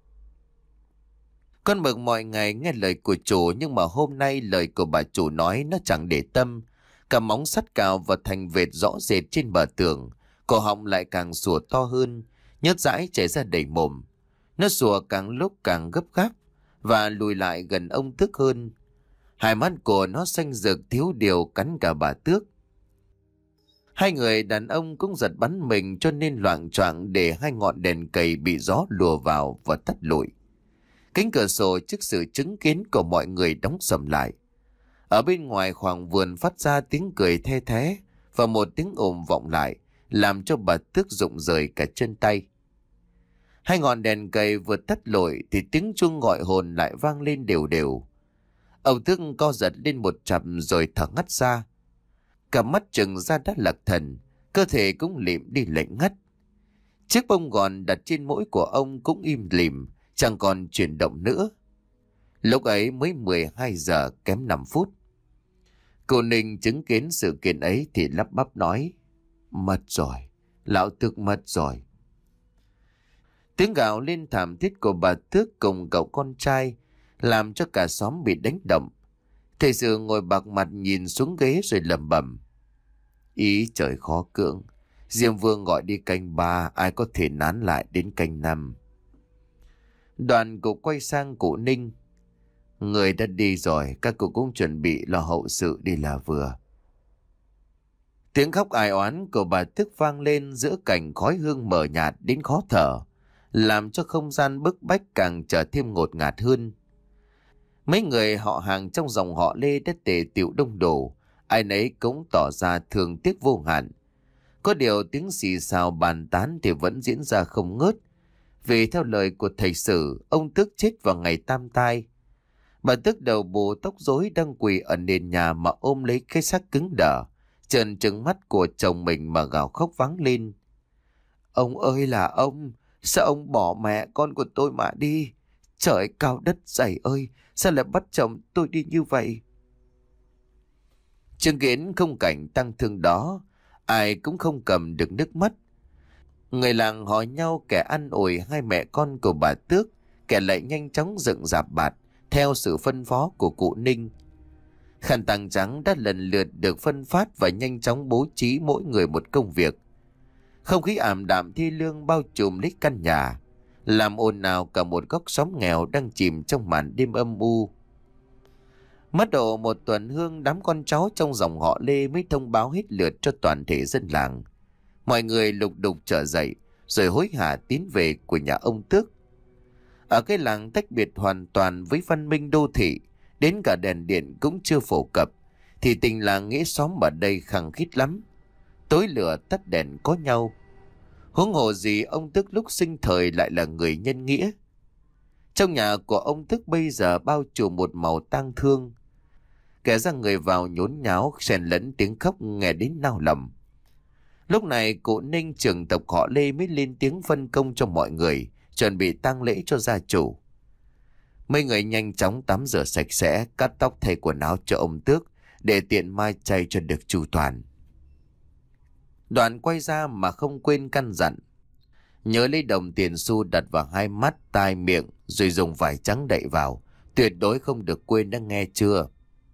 Con mực mọi ngày nghe lời của chủ, nhưng mà hôm nay lời của bà chủ nói nó chẳng để tâm. Cả móng sắt cào vào thành vệt rõ rệt trên bờ tường, cổ họng lại càng sủa to hơn, nhớt dãi chảy ra đầy mồm. Nó sủa càng lúc càng gấp gáp và lùi lại gần ông Tước hơn. Hai mắt của nó xanh rực thiếu điều cắn cả bà Tước. Hai người đàn ông cũng giật bắn mình, cho nên loạng choạng để hai ngọn đèn cầy bị gió lùa vào và tắt lụi. Cánh cửa sổ trước sự chứng kiến của mọi người đóng sầm lại. Ở bên ngoài khoảng vườn phát ra tiếng cười the thé và một tiếng ồn vọng lại, làm cho bà Tước rụng rời cả chân tay. Hai ngọn đèn cầy vừa tắt lụi thì tiếng chuông gọi hồn lại vang lên đều đều. Ông Tước co giật lên một chập rồi thở ngắt ra. Cả mắt trừng ra đã lạc thần, cơ thể cũng lịm đi lạnh ngắt. Chiếc bông gòn đặt trên mũi của ông cũng im lìm, chẳng còn chuyển động nữa. Lúc ấy mới mười hai giờ kém năm phút. Cô Ninh chứng kiến sự kiện ấy thì lắp bắp nói: mất rồi, lão Tước mất rồi. Tiếng gào lên thảm thiết của bà Tước cùng cậu con trai làm cho cả xóm bị đánh động. Thầy Sự ngồi bạc mặt nhìn xuống ghế rồi lẩm bẩm. Ý trời khó cưỡng, Diêm Vương gọi đi canh ba, ai có thể nán lại đến canh năm. Đoàn cụ quay sang cụ Ninh. Người đã đi rồi, các cụ cũng chuẩn bị lo hậu sự đi là vừa. Tiếng khóc ai oán của bà Tước vang lên giữa cảnh khói hương mờ nhạt đến khó thở, làm cho không gian bức bách càng trở thêm ngột ngạt hơn. Mấy người họ hàng trong dòng họ Lê đã tề tựu đông đủ, ai nấy cũng tỏ ra thương tiếc vô hạn. Có điều tiếng xì xào bàn tán thì vẫn diễn ra không ngớt, vì theo lời của thầy Sử, ông Tước chết vào ngày tam tai. Bà Tước đầu bù tóc rối đang quỳ ở nền nhà mà ôm lấy cái xác cứng đờ, trợn trừng mắt của chồng mình mà gào khóc váng lên. Ông ơi là ông, sao ông bỏ mẹ con của tôi mà đi? Trời cao đất dày ơi, sao lại bắt chồng tôi đi như vậy? Chứng kiến khung cảnh tang thương đó, ai cũng không cầm được nước mắt. Người làng hỏi nhau, kẻ an ủi hai mẹ con của bà Tước, kẻ lại nhanh chóng dựng rạp bạt theo sự phân phó của cụ Ninh. Khăn tang trắng đã lần lượt được phân phát và nhanh chóng bố trí mỗi người một công việc. Không khí ảm đạm thi lương bao trùm lấy căn nhà, làm ồn ào cả một góc xóm nghèo đang chìm trong màn đêm âm u. Mất độ một tuần hương, đám con cháu trong dòng họ Lê mới thông báo hết lượt cho toàn thể dân làng. Mọi người lục đục trở dậy, rồi hối hả tiến về của nhà ông Tước. Ở cái làng tách biệt hoàn toàn với văn minh đô thị, đến cả đèn điện cũng chưa phổ cập, thì tình làng nghĩa xóm ở đây khăng khít lắm. Tối lửa tắt đèn có nhau. Huống hồ gì ông Tước lúc sinh thời lại là người nhân nghĩa. Trong nhà của ông Tước bây giờ bao trùm một màu tang thương. Kẻ ra người vào nhốn nháo, xen lẫn tiếng khóc nghe đến nao lòng. Lúc này cụ Ninh trưởng tộc họ Lê mới lên tiếng phân công cho mọi người chuẩn bị tang lễ cho gia chủ. Mấy người nhanh chóng tắm rửa sạch sẽ, cắt tóc thay quần áo cho ông Tước để tiện mai chay cho được chu toàn. Đoạn quay ra mà không quên căn dặn. Nhớ lấy đồng tiền xu đặt vào hai mắt, tai, miệng, rồi dùng vải trắng đậy vào. Tuyệt đối không được quên, đã nghe chưa?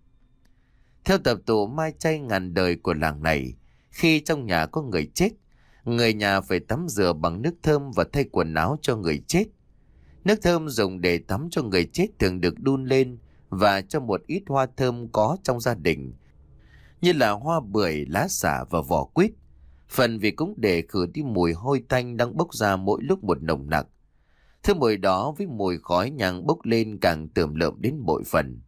Theo tập tụ mai chay ngàn đời của làng này, khi trong nhà có người chết, người nhà phải tắm rửa bằng nước thơm và thay quần áo cho người chết. Nước thơm dùng để tắm cho người chết thường được đun lên và cho một ít hoa thơm có trong gia đình, như là hoa bưởi, lá xả và vỏ quýt. Phần vì cũng để khử đi mùi hôi tanh đang bốc ra mỗi lúc một nồng nặc. Thứ mùi đó với mùi khói nhang bốc lên càng tởm lợm đến bội phần.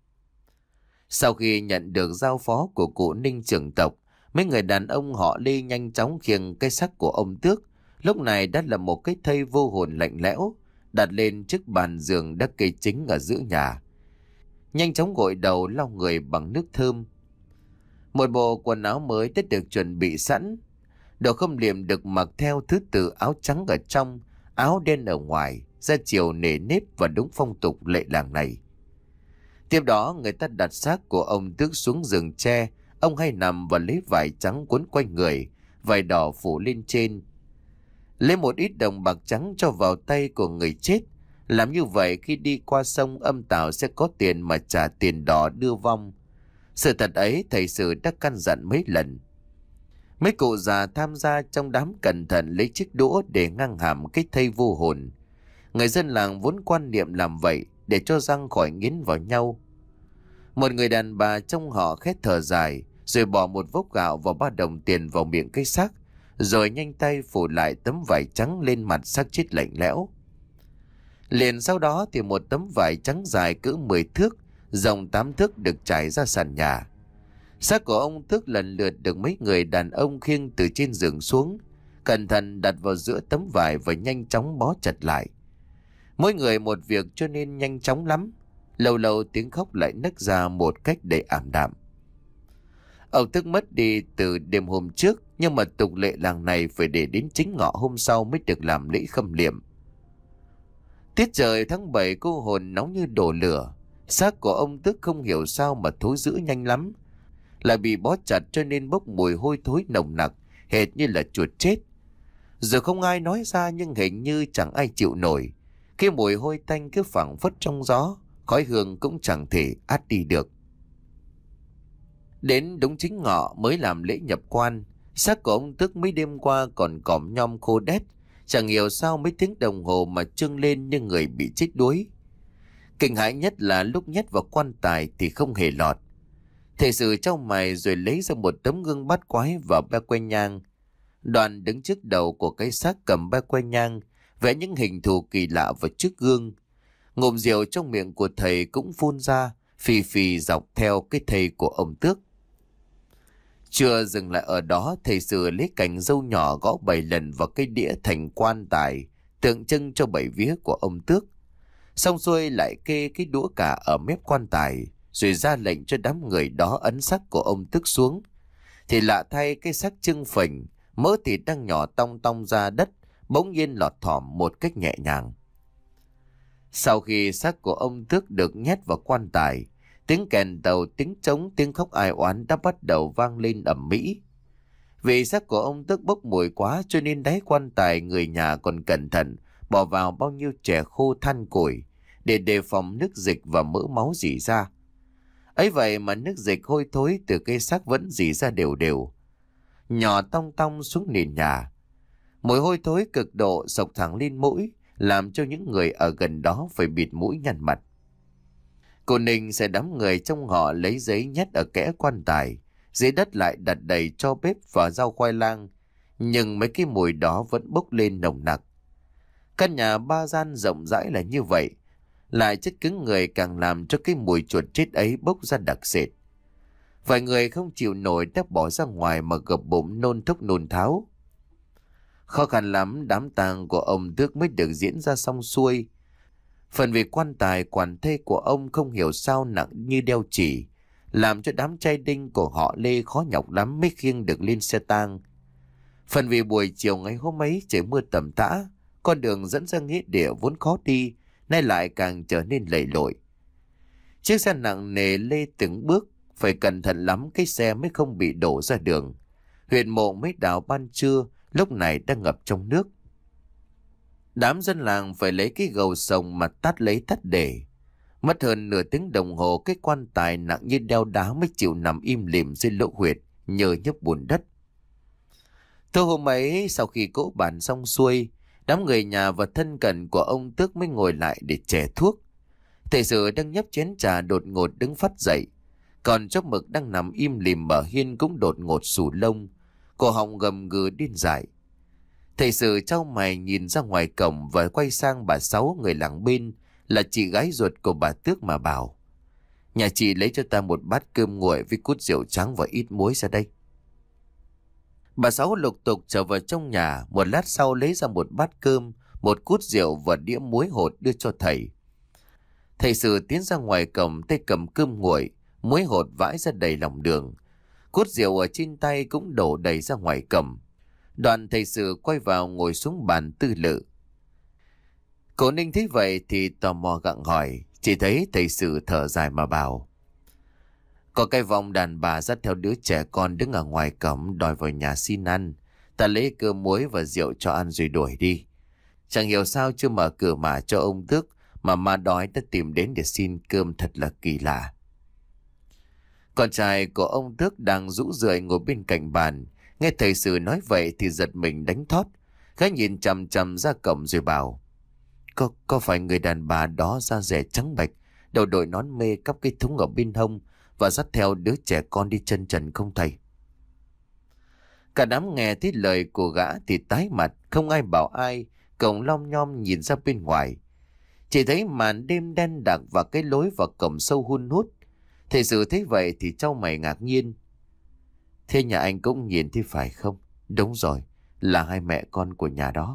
Sau khi nhận được giao phó của cụ Ninh trưởng tộc, mấy người đàn ông họ Lê nhanh chóng khiêng cái xác của ông Tước, lúc này đã là một cái thây vô hồn lạnh lẽo, đặt lên chiếc bàn giường đắc cây chính ở giữa nhà. Nhanh chóng gội đầu lau người bằng nước thơm. Một bộ quần áo mới đã được chuẩn bị sẵn. Đồ không liệm được mặc theo thứ tự áo trắng ở trong, áo đen ở ngoài, ra chiều nề nếp và đúng phong tục lệ làng này. Tiếp đó người ta đặt xác của ông Tước xuống giường tre, ông hay nằm và lấy vải trắng quấn quanh người, vải đỏ phủ lên trên. Lấy một ít đồng bạc trắng cho vào tay của người chết. Làm như vậy khi đi qua sông âm tào sẽ có tiền mà trả tiền đỏ đưa vong. Sự thật ấy thầy Sử đã căn dặn mấy lần. Mấy cụ già tham gia trong đám cẩn thận lấy chiếc đũa để ngang hàm cái thây vô hồn. Người dân làng vốn quan niệm làm vậy để cho răng khỏi nghiến vào nhau. Một người đàn bà trong họ khét thở dài, rồi bỏ một vốc gạo và ba đồng tiền vào miệng cái xác, rồi nhanh tay phủ lại tấm vải trắng lên mặt xác chết lạnh lẽo. Liền sau đó thì một tấm vải trắng dài cỡ mười thước, rộng tám thước được trải ra sàn nhà. Xác của ông Tước lần lượt được mấy người đàn ông khiêng từ trên giường xuống, cẩn thận đặt vào giữa tấm vải và nhanh chóng bó chặt lại. Mỗi người một việc cho nên nhanh chóng lắm. Lâu lâu tiếng khóc lại nấc ra một cách đầy ảm đạm. Ông Tước mất đi từ đêm hôm trước, nhưng mà tục lệ làng này phải để đến chính ngọ hôm sau mới được làm lễ khâm liệm. Tiết trời tháng bảy cô hồn nóng như đổ lửa. Xác của ông Tước không hiểu sao mà thối rữa nhanh lắm, lại bị bó chặt cho nên bốc mùi hôi thối nồng nặc, hệt như là chuột chết. Giờ không ai nói ra nhưng hình như chẳng ai chịu nổi. Cái mùi hôi tanh cứ phảng phất trong gió, khói hương cũng chẳng thể át đi được. Đến đúng chính ngọ mới làm lễ nhập quan, xác của ông Tước mấy đêm qua còn còm nhom khô đét, chẳng hiểu sao mấy tiếng đồng hồ mà trưng lên như người bị chết đuối. Kinh hãi nhất là lúc nhét vào quan tài thì không hề lọt. Thầy sử trong mày rồi lấy ra một tấm gương bát quái và be que nhang. Đoàn đứng trước đầu của cái xác cầm be que nhang, vẽ những hình thù kỳ lạ vào trước gương. Ngụm rượu trong miệng của thầy cũng phun ra, phì phì dọc theo cái thây của ông Tước. Chưa dừng lại ở đó, thầy sử lấy cành dâu nhỏ gõ bảy lần vào cái đĩa thành quan tài, tượng trưng cho bảy vía của ông Tước. Xong xuôi lại kê cái đũa cả ở mép quan tài, rồi ra lệnh cho đám người đó ấn xác của ông Tước xuống. Thì lạ thay, cái xác trưng phình, mỡ thịt đang nhỏ tong tong ra đất, bỗng nhiên lọt thỏm một cách nhẹ nhàng. Sau khi xác của ông Tước được nhét vào quan tài, tiếng kèn tàu, tiếng trống, tiếng khóc ai oán đã bắt đầu vang lên ầm ĩ. Vì xác của ông Tước bốc mùi quá cho nên đáy quan tài người nhà còn cẩn thận bỏ vào bao nhiêu chè khô than củi để đề phòng nước dịch và mỡ máu rỉ ra. Ấy vậy mà nước dịch hôi thối từ cây xác vẫn rỉ ra đều đều, nhỏ tong tong xuống nền nhà. Mùi hôi thối cực độ xộc thẳng lên mũi, làm cho những người ở gần đó phải bịt mũi nhăn mặt. Cô Ninh sẽ đám người trong họ lấy giấy nhét ở kẽ quan tài, dưới đất lại đặt đầy tro bếp và rau khoai lang, nhưng mấy cái mùi đó vẫn bốc lên nồng nặc. Căn nhà ba gian rộng rãi là như vậy, lại chất cứng người càng làm cho cái mùi chuột chết ấy bốc ra đặc sệt. Vài người không chịu nổi đã bỏ ra ngoài mà gập bụng nôn thốc nôn tháo. Khó khăn lắm đám tang của ông Tước mới được diễn ra xong xuôi. Phần vì quan tài quản thê của ông không hiểu sao nặng như đeo chỉ, làm cho đám trai đinh của họ Lê khó nhọc lắm mới khiêng được lên xe tang. Phần vì buổi chiều ngày hôm ấy trời mưa tầm tã, con đường dẫn ra nghĩa địa vốn khó đi, nay lại càng trở nên lầy lội. Chiếc xe nặng nề lê từng bước, phải cẩn thận lắm cái xe mới không bị đổ ra đường. Huyện mộ mới đào ban trưa, lúc này đang ngập trong nước. Đám dân làng phải lấy cái gầu sồng mà tát lấy tát để. Mất hơn nửa tiếng đồng hồ, cái quan tài nặng như đeo đá mới chịu nằm im lìm dưới lỗ huyệt, nhờ nhấp bùn đất. Tối hôm ấy, sau khi cỗ bàn xong xuôi, đám người nhà và thân cận của ông Tước mới ngồi lại để chè thuốc. Thầy sử đang nhấp chén trà đột ngột đứng phắt dậy, còn Chốc Mực đang nằm im lìm ở hiên cũng đột ngột xù lông, cổ họng gầm gừ điên dại. Thầy sử trao mày nhìn ra ngoài cổng và quay sang bà Sáu người làng bên, là chị gái ruột của bà Tước mà bảo: "Nhà chị lấy cho ta một bát cơm nguội với cút rượu trắng và ít muối ra đây." Bà Sáu lục tục trở vào trong nhà, một lát sau lấy ra một bát cơm, một cút rượu và đĩa muối hột đưa cho thầy. Thầy sử tiến ra ngoài cổng, tay cầm cơm nguội, muối hột vãi ra đầy lòng đường. Cút rượu ở trên tay cũng đổ đầy ra ngoài cổng. Đoạn thầy sử quay vào ngồi xuống bàn tư lự. Cô Ninh thấy vậy thì tò mò gặng hỏi, chỉ thấy thầy sử thở dài mà bảo: "Có cái vòng đàn bà dắt theo đứa trẻ con đứng ở ngoài cổng đòi vào nhà xin ăn. Ta lấy cơm muối và rượu cho ăn rồi đuổi đi. Chẳng hiểu sao chưa mở cửa mà cho ông Tước mà ma đói đã tìm đến để xin cơm, thật là kỳ lạ." Con trai của ông Tước đang rũ rượi ngồi bên cạnh bàn, nghe thầy sử nói vậy thì giật mình đánh thót. Gã nhìn chằm chằm ra cổng rồi bảo: Có, có phải người đàn bà đó da rẻ trắng bạch, đầu đội nón mê, cắp cái thúng ở bên hông và dắt theo đứa trẻ con đi chân trần không thầy? Cả đám nghe thấy lời của gã thì tái mặt, không ai bảo ai, cổng lom nhom nhìn ra bên ngoài. Chỉ thấy màn đêm đen đặc và cái lối vào cổng sâu hun hút. Thầy sử thấy vậy thì trao mày ngạc nhiên: "Thế nhà anh cũng nhìn thấy phải không?" "Đúng rồi, là hai mẹ con của nhà đó."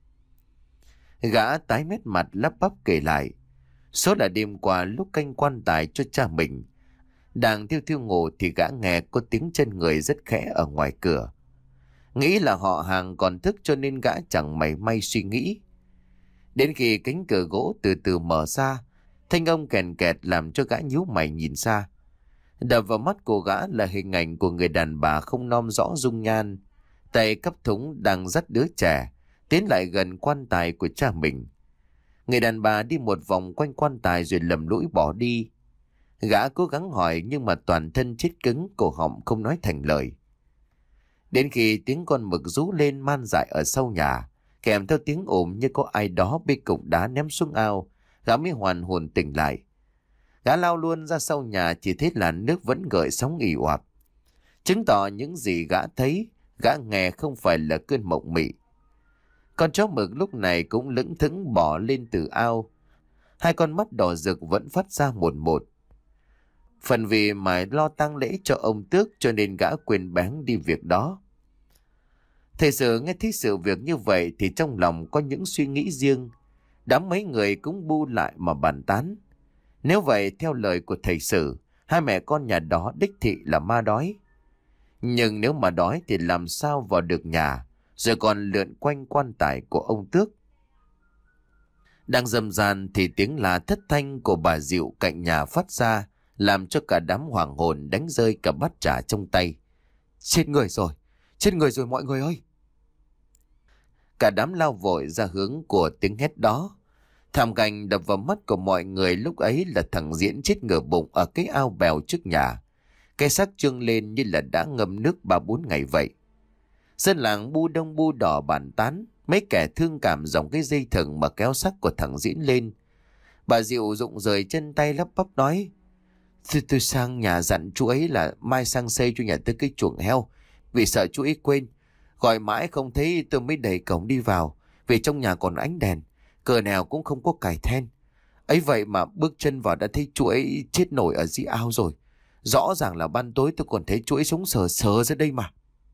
Gã tái mét mặt lắp bắp kể lại: Số là đêm qua lúc canh quan tài cho cha mình, đang thiêu thiêu ngủ thì gã nghe có tiếng chân người rất khẽ ở ngoài cửa. Nghĩ là họ hàng còn thức cho nên gã chẳng mảy may suy nghĩ. Đến khi cánh cửa gỗ từ từ mở ra, thanh âm kèn kẹt làm cho gã nhíu mày nhìn xa. Đập vào mắt của gã là hình ảnh của người đàn bà không nom rõ dung nhan. tay cắp thúng đang dắt đứa trẻ tiến lại gần quan tài của cha mình. Người đàn bà đi một vòng quanh quan tài rồi lầm lũi bỏ đi. Gã cố gắng hỏi nhưng mà toàn thân chết cứng, cổ họng không nói thành lời. Đến khi tiếng con mực rú lên man dại ở sau nhà, kèm theo tiếng ồn như có ai đó bê cục đá ném xuống ao, gã mới hoàn hồn tỉnh lại. Gã lao luôn ra sau nhà, chỉ thấy là nước vẫn gợn sóng ì oạp, chứng tỏ những gì gã thấy, gã nghe không phải là cơn mộng mị. Con chó mực lúc này cũng lững thững bỏ lên từ ao, hai con mắt đỏ rực vẫn phát ra một một. Phần vì mà lo tang lễ cho ông Tước cho nên gã quên bén đi việc đó. Thầy Sử nghe thấy sự việc như vậy thì trong lòng có những suy nghĩ riêng. Đám mấy người cũng bu lại mà bàn tán. Nếu vậy theo lời của thầy Sử, hai mẹ con nhà đó đích thị là ma đói. Nhưng nếu mà đói thì làm sao vào được nhà, rồi còn lượn quanh quan tài của ông Tước. Đang rầm ràn thì tiếng la thất thanh của bà Diệu cạnh nhà phát ra, làm cho cả đám hoàng hồn đánh rơi cả bát trà trong tay. Chết người rồi, chết người rồi mọi người ơi! Cả đám lao vội ra hướng của tiếng hét đó. Thảm cảnh đập vào mắt của mọi người lúc ấy là thằng Diễn chết ngửa bụng ở cái ao bèo trước nhà. Cái xác trương lên như là đã ngâm nước ba bốn ngày vậy. Dân làng bu đông bu đỏ bàn tán, mấy kẻ thương cảm dòng cái dây thừng mà kéo xác của thằng Diễn lên. Bà Diệu rụng rời chân tay lắp bắp nói: Tôi, tôi sang nhà dặn chú ấy là mai sang xây cho nhà tôi cái chuồng heo, vì sợ chú ấy quên. Gọi mãi không thấy tôi mới đẩy cổng đi vào, vì trong nhà còn ánh đèn, cửa nào cũng không có cài then. Ấy vậy mà bước chân vào đã thấy chú ấy chết nổi ở dưới ao rồi. Rõ ràng là ban tối tôi còn thấy chú ấy sống sờ sờ ra đây mà.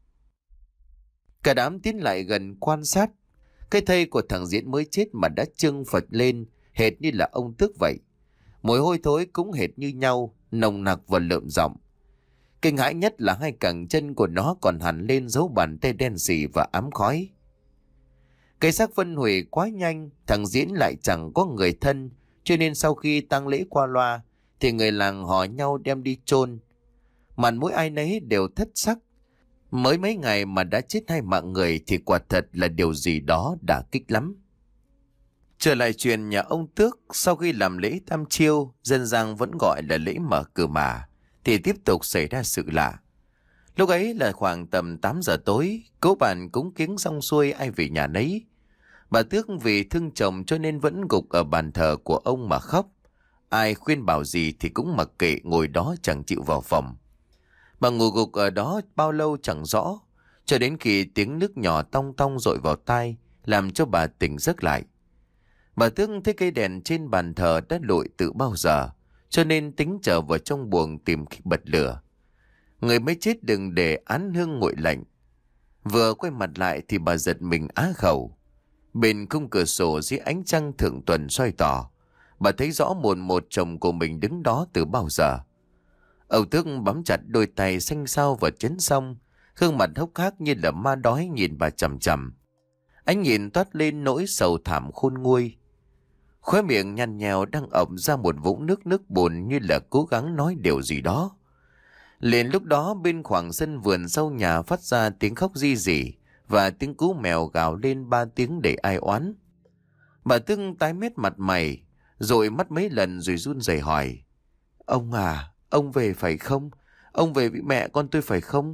Cả đám tiến lại gần quan sát. Cái thây của thằng Diễn mới chết mà đã trưng phật lên, hệt như là ông Tước vậy. Mùi hôi thối cũng hệt như nhau, nồng nặc và lợm giọng. Kinh hãi nhất là hai cẳng chân của nó còn hẳn lên dấu bàn tay đen sì và ám khói. Cái xác phân hủy quá nhanh, thằng Diễn lại chẳng có người thân, cho nên sau khi tang lễ qua loa thì người làng hò nhau đem đi chôn. Mặt mũi ai nấy đều thất sắc. Mới mấy ngày mà đã chết hai mạng người thì quả thật là điều gì đó đả kích lắm. Trở lại chuyện nhà ông Tước, sau khi làm lễ tam chiêu, dân gian vẫn gọi là lễ mở cửa mà, thì tiếp tục xảy ra sự lạ. Lúc ấy là khoảng tầm tám giờ tối, cố bàn cúng kiến xong xuôi ai về nhà nấy. Bà Tước vì thương chồng cho nên vẫn gục ở bàn thờ của ông mà khóc. Ai khuyên bảo gì thì cũng mặc kệ, ngồi đó chẳng chịu vào phòng. Bà ngủ gục ở đó bao lâu chẳng rõ, cho đến khi tiếng nước nhỏ tong tong dội vào tai, làm cho bà tỉnh giấc lại. Bà Tước thấy cây đèn trên bàn thờ đã lụi từ bao giờ, cho nên tính trở vào trong buồng tìm cách bật lửa. Người mới chết đừng để án hương nguội lạnh. Vừa quay mặt lại thì bà giật mình á khẩu. Bên khung cửa sổ dưới ánh trăng thượng tuần soi tỏ, bà thấy rõ mồn một chồng của mình đứng đó từ bao giờ. Ông Tước bám chặt đôi tay xanh xao vào chén xong, gương mặt hốc hác như là ma đói nhìn bà chằm chằm. Ánh nhìn toát lên nỗi sầu thảm khôn nguôi. Khóe miệng nhăn nhèo đang ậm ra một vũng nước nước bùn như là cố gắng nói điều gì đó. Liền lúc đó bên khoảng sân vườn sau nhà phát ra tiếng khóc ri rỉ và tiếng cú mèo gào lên ba tiếng để ai oán. Bà Tước tái mét mặt mày, rồi mắt mấy lần rồi run rẩy hỏi: Ông à, ông về phải không? Ông về với mẹ con tôi phải không?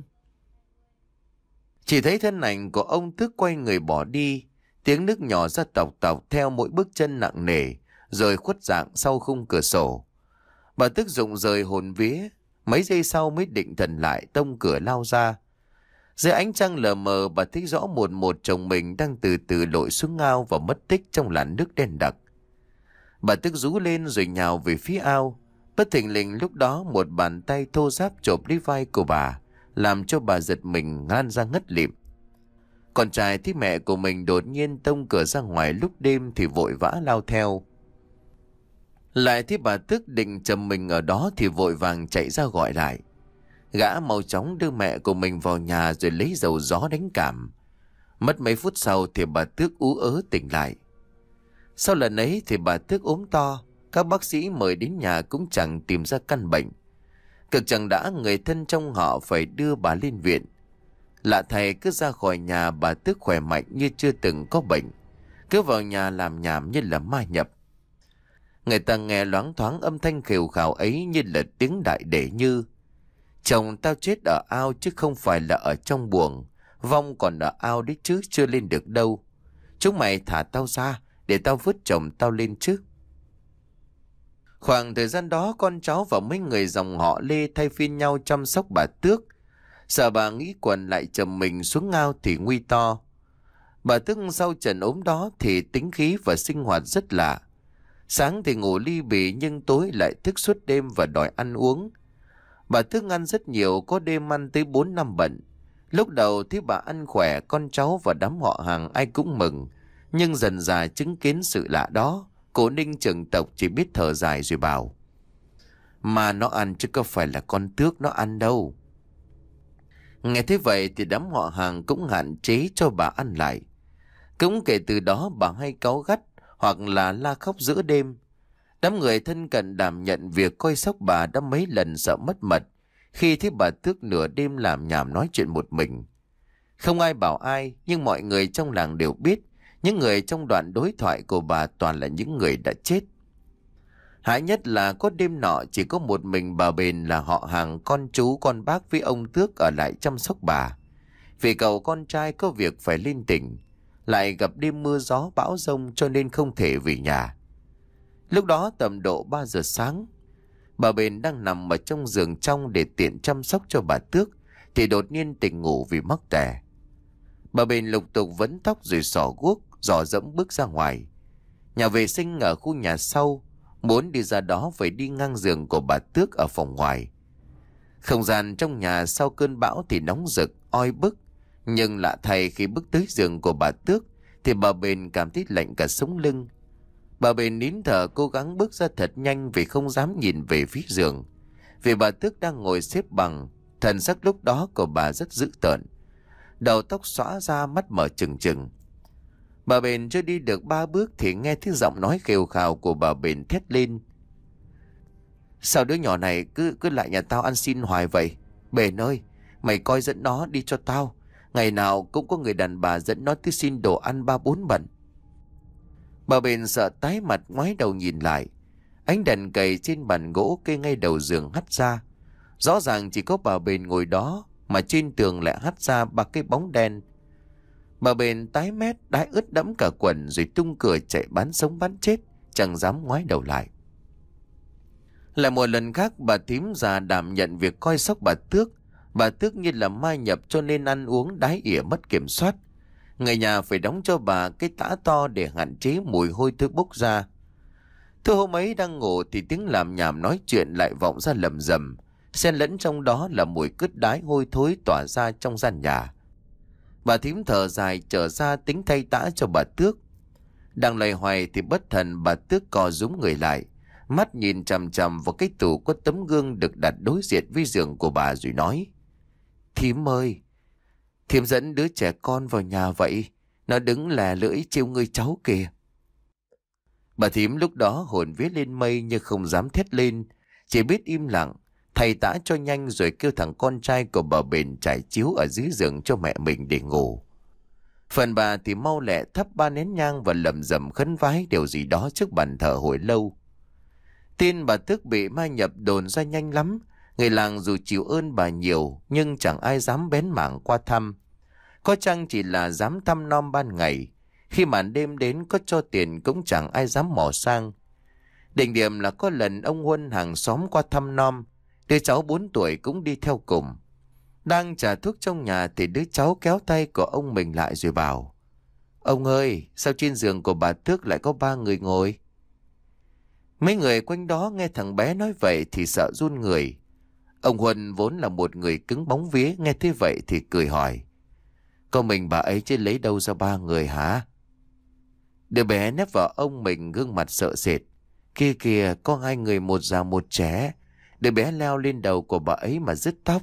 Chỉ thấy thân ảnh của ông Tước quay người bỏ đi, tiếng nước nhỏ ra tọc tọc theo mỗi bước chân nặng nề, rồi khuất dạng sau khung cửa sổ. Bà Tước rụng rời hồn vía, mấy giây sau mới định thần lại tông cửa lao ra. Dưới ánh trăng lờ mờ bà thấy rõ một một chồng mình đang từ từ lội xuống ao và mất tích trong làn nước đen đặc. Bà Tước rú lên rồi nhào về phía ao. Bất thình lình lúc đó một bàn tay thô ráp chộp lấy vai của bà, làm cho bà giật mình ngan ra ngất lịm. Con trai thấy mẹ của mình đột nhiên tông cửa ra ngoài lúc đêm thì vội vã lao theo. Lại thấy bà Tước định trầm mình ở đó thì vội vàng chạy ra gọi lại. Gã mau chóng đưa mẹ của mình vào nhà rồi lấy dầu gió đánh cảm. Mất mấy phút sau thì bà Tước ú ớ tỉnh lại. Sau lần ấy thì bà Tước ốm to, các bác sĩ mời đến nhà cũng chẳng tìm ra căn bệnh. Cực chẳng đã người thân trong họ phải đưa bà lên viện. Lạ thầy cứ ra khỏi nhà bà Tước khỏe mạnh như chưa từng có bệnh, cứ vào nhà làm nhảm như là ma nhập. Người ta nghe loáng thoáng âm thanh khều khào ấy như là tiếng đại đệ như: chồng tao chết ở ao chứ không phải là ở trong buồng, vong còn ở ao đấy chứ chưa lên được đâu. Chúng mày thả tao ra để tao vớt chồng tao lên chứ. Khoảng thời gian đó con cháu và mấy người dòng họ Lê thay phiên nhau chăm sóc bà Tước. Sợ bà nghĩ quần lại chầm mình xuống ao thì nguy to. Bà Tước sau trận ốm đó thì tính khí và sinh hoạt rất lạ. Sáng thì ngủ ly bì nhưng tối lại thức suốt đêm và đòi ăn uống. Bà Tước ăn rất nhiều, có đêm ăn tới bốn năm bận. Lúc đầu thấy bà ăn khỏe, con cháu và đám họ hàng ai cũng mừng. Nhưng dần dà chứng kiến sự lạ đó, cô Ninh trưởng tộc chỉ biết thở dài rồi bảo: mà nó ăn chứ có phải là con tước nó ăn đâu. Nghe thế vậy thì đám họ hàng cũng hạn chế cho bà ăn lại. Cũng kể từ đó bà hay cáu gắt hoặc là la khóc giữa đêm. Đám người thân cận đảm nhận việc coi sóc bà đã mấy lần sợ mất mật khi thấy bà Tước nửa đêm làm nhảm nói chuyện một mình. Không ai bảo ai, nhưng mọi người trong làng đều biết những người trong đoạn đối thoại của bà toàn là những người đã chết. Hại nhất là có đêm nọ chỉ có một mình bà Bền là họ hàng con chú con bác với ông Tước ở lại chăm sóc bà. Vì cậu con trai có việc phải lên tỉnh, lại gặp đêm mưa gió bão giông cho nên không thể về nhà. Lúc đó tầm độ ba giờ sáng, bà Bền đang nằm ở trong giường trong để tiện chăm sóc cho bà Tước thì đột nhiên tỉnh ngủ vì mắc tè. Bà Bền lục tục vấn tóc rồi xỏ guốc, dò dẫm bước ra ngoài. Nhà vệ sinh ở khu nhà sau, muốn đi ra đó phải đi ngang giường của bà Tước ở phòng ngoài. Không gian trong nhà sau cơn bão thì nóng rực, oi bức. Nhưng lạ thay khi bước tới giường của bà Tước thì bà Bền cảm thấy lạnh cả sống lưng. Bà Bền nín thở cố gắng bước ra thật nhanh vì không dám nhìn về phía giường. Vì bà Tước đang ngồi xếp bằng, thần sắc lúc đó của bà rất dữ tợn. Đầu tóc xõa ra, mắt mở trừng trừng. Bà Bền chưa đi được ba bước thì nghe tiếng giọng nói khều khào của bà Bền thét lên: sao đứa nhỏ này cứ cứ lại nhà tao ăn xin hoài vậy? Bền ơi, mày coi dẫn nó đi cho tao. Ngày nào cũng có người đàn bà dẫn nó tới xin đồ ăn ba bốn bận. Bà Bền sợ tái mặt ngoái đầu nhìn lại. Ánh đèn cầy trên bàn gỗ kê ngay đầu giường hắt ra. Rõ ràng chỉ có bà Bền ngồi đó, mà trên tường lại hắt ra ba cái bóng đen. Bà Bền tái mét, đái ướt đẫm cả quần rồi tung cửa chạy bán sống bán chết, chẳng dám ngoái đầu lại. Lại một lần khác bà thím già đảm nhận việc coi sóc bà Tước. Bà Tước như là ma nhập cho nên ăn uống đái ỉa mất kiểm soát. Người nhà phải đóng cho bà cái tã to để hạn chế mùi hôi thối bốc ra. Thưa hôm ấy đang ngủ thì tiếng làm nhảm nói chuyện lại vọng ra lầm rầm. Xen lẫn trong đó là mùi cứt đái hôi thối tỏa ra trong gian nhà. Bà thím thở dài trở ra tính thay tã cho bà Tước. Đang loay hoay thì bất thần bà Tước co rúm người lại, mắt nhìn chằm chằm vào cái tủ có tấm gương được đặt đối diện với giường của bà rồi nói: thím ơi, thím dẫn đứa trẻ con vào nhà vậy, nó đứng lè lưỡi trêu người cháu kìa. Bà thím lúc đó hồn vía lên mây nhưng không dám thét lên, chỉ biết im lặng thay tã cho nhanh rồi kêu thằng con trai của bà Bền trải chiếu ở dưới giường cho mẹ mình để ngủ. Phần bà thì mau lẹ thắp ba nén nhang và lầm rầm khấn vái điều gì đó trước bàn thờ hồi lâu. Tin bà Tước bị ma nhập đồn ra nhanh lắm. Người làng dù chịu ơn bà nhiều nhưng chẳng ai dám bén mảng qua thăm. Có chăng chỉ là dám thăm nom ban ngày. Khi màn đêm đến có cho tiền cũng chẳng ai dám mò sang. Đỉnh điểm là có lần ông Huân hàng xóm qua thăm nom, đứa cháu bốn tuổi cũng đi theo cùng. Đang trà thuốc trong nhà thì đứa cháu kéo tay của ông mình lại rồi bảo: ông ơi, sao trên giường của bà Tước lại có ba người ngồi? Mấy người quanh đó nghe thằng bé nói vậy thì sợ run người. Ông Huân vốn là một người cứng bóng vía, nghe thế vậy thì cười hỏi: có mình bà ấy chứ lấy đâu ra ba người hả? Đứa bé nép vào ông mình gương mặt sợ sệt: kia kìa, có hai người, một già một trẻ. Đứa bé leo lên đầu của bà ấy mà rứt tóc.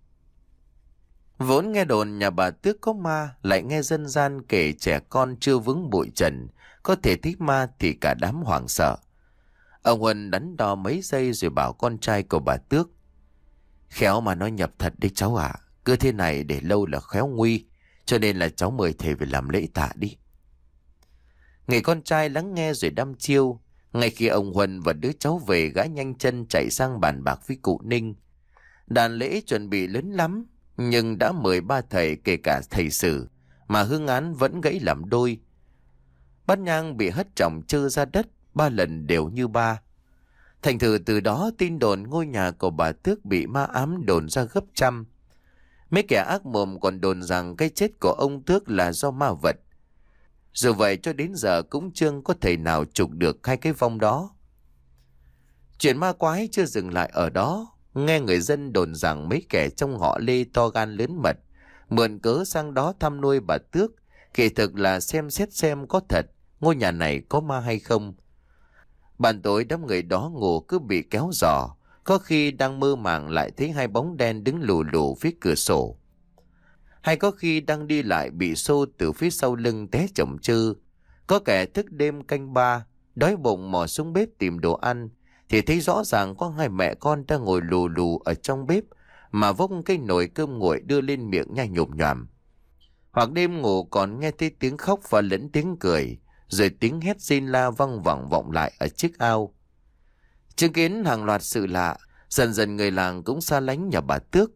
Vốn nghe đồn nhà bà Tước có ma, lại nghe dân gian kể trẻ con chưa vướng bụi trần có thể thích ma thì cả đám hoảng sợ. Ông Huân đắn đo mấy giây rồi bảo con trai của bà Tước: khéo mà nó nhập thật đấy cháu ạ, Cứ thế này để lâu là khéo nguy, cho nên là cháu mời thầy về làm lễ tạ đi. Người con trai lắng nghe rồi đăm chiêu. Ngay khi ông Huân và đứa cháu về, gã nhanh chân chạy sang bàn bạc với cụ Ninh. Đàn lễ chuẩn bị lớn lắm, nhưng đã mời ba thầy kể cả thầy Sử, mà hương án vẫn gãy làm đôi. Bát nhang bị hất trọng trơ ra đất, ba lần đều như ba. Thành thử từ đó tin đồn ngôi nhà của bà Tước bị ma ám đồn ra gấp trăm. Mấy kẻ ác mồm còn đồn rằng cái chết của ông Tước là do ma vật. Dù vậy cho đến giờ cũng chưa có thể nào trục được hai cái vong đó. Chuyện ma quái chưa dừng lại ở đó. Nghe người dân đồn rằng mấy kẻ trong họ Lê to gan lớn mật, mượn cớ sang đó thăm nuôi bà Tước, kỳ thực là xem xét xem có thật ngôi nhà này có ma hay không. Ban tối đám người đó ngủ cứ bị kéo giò, có khi đang mơ màng lại thấy hai bóng đen đứng lù lù phía cửa sổ. Hay có khi đang đi lại bị xô từ phía sau lưng té chồng chư. Có kẻ thức đêm canh ba, đói bụng mò xuống bếp tìm đồ ăn, thì thấy rõ ràng có hai mẹ con đang ngồi lù lù ở trong bếp mà vốc cái nồi cơm nguội đưa lên miệng nhai nhồm nhoàm. Hoặc đêm ngủ còn nghe thấy tiếng khóc và lẫn tiếng cười, rồi tiếng hét xin la văng vẳng vọng lại ở chiếc ao. Chứng kiến hàng loạt sự lạ, dần dần người làng cũng xa lánh nhà bà Tước.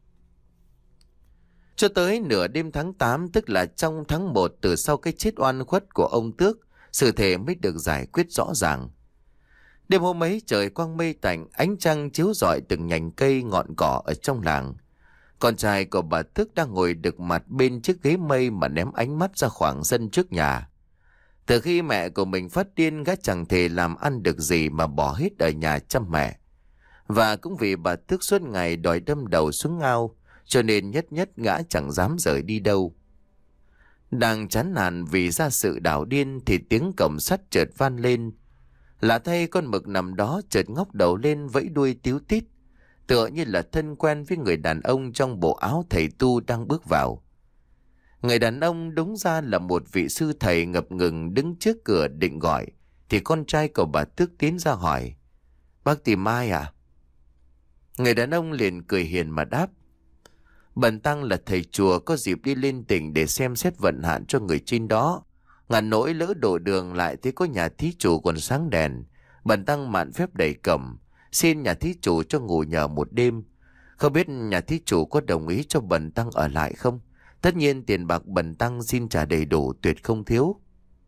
Cho tới nửa đêm tháng tám, tức là trong tháng một từ sau cái chết oan khuất của ông Tước, sự thể mới được giải quyết rõ ràng. Đêm hôm ấy trời quang mây tạnh, ánh trăng chiếu rọi từng nhành cây ngọn cỏ ở trong làng. Con trai của bà Tước đang ngồi đực mặt bên chiếc ghế mây mà ném ánh mắt ra khoảng sân trước nhà. Từ khi mẹ của mình phát điên, gã chẳng thể làm ăn được gì mà bỏ hết ở nhà chăm mẹ. Và cũng vì bà Tước suốt ngày đòi đâm đầu xuống ao, cho nên nhất nhất gã chẳng dám rời đi đâu. Đang chán nản vì ra sự đảo điên thì tiếng cổng sắt chợt vang lên. Lạ thay con mực nằm đó chợt ngóc đầu lên vẫy đuôi tíu tít, tựa như là thân quen với người đàn ông trong bộ áo thầy tu đang bước vào. Người đàn ông đúng ra là một vị sư thầy ngập ngừng đứng trước cửa định gọi, thì con trai của bà Tước tiến ra hỏi: "Bác tìm ai à?" Người đàn ông liền cười hiền mà đáp: "Bần tăng là thầy chùa có dịp đi lên tỉnh để xem xét vận hạn cho người trên đó. Ngàn nỗi lỡ đổ đường lại thấy có nhà thí chủ còn sáng đèn. Bần tăng mạn phép đẩy cẩm, xin nhà thí chủ cho ngủ nhờ một đêm. Không biết nhà thí chủ có đồng ý cho bần tăng ở lại không? Tất nhiên tiền bạc bần tăng xin trả đầy đủ, tuyệt không thiếu."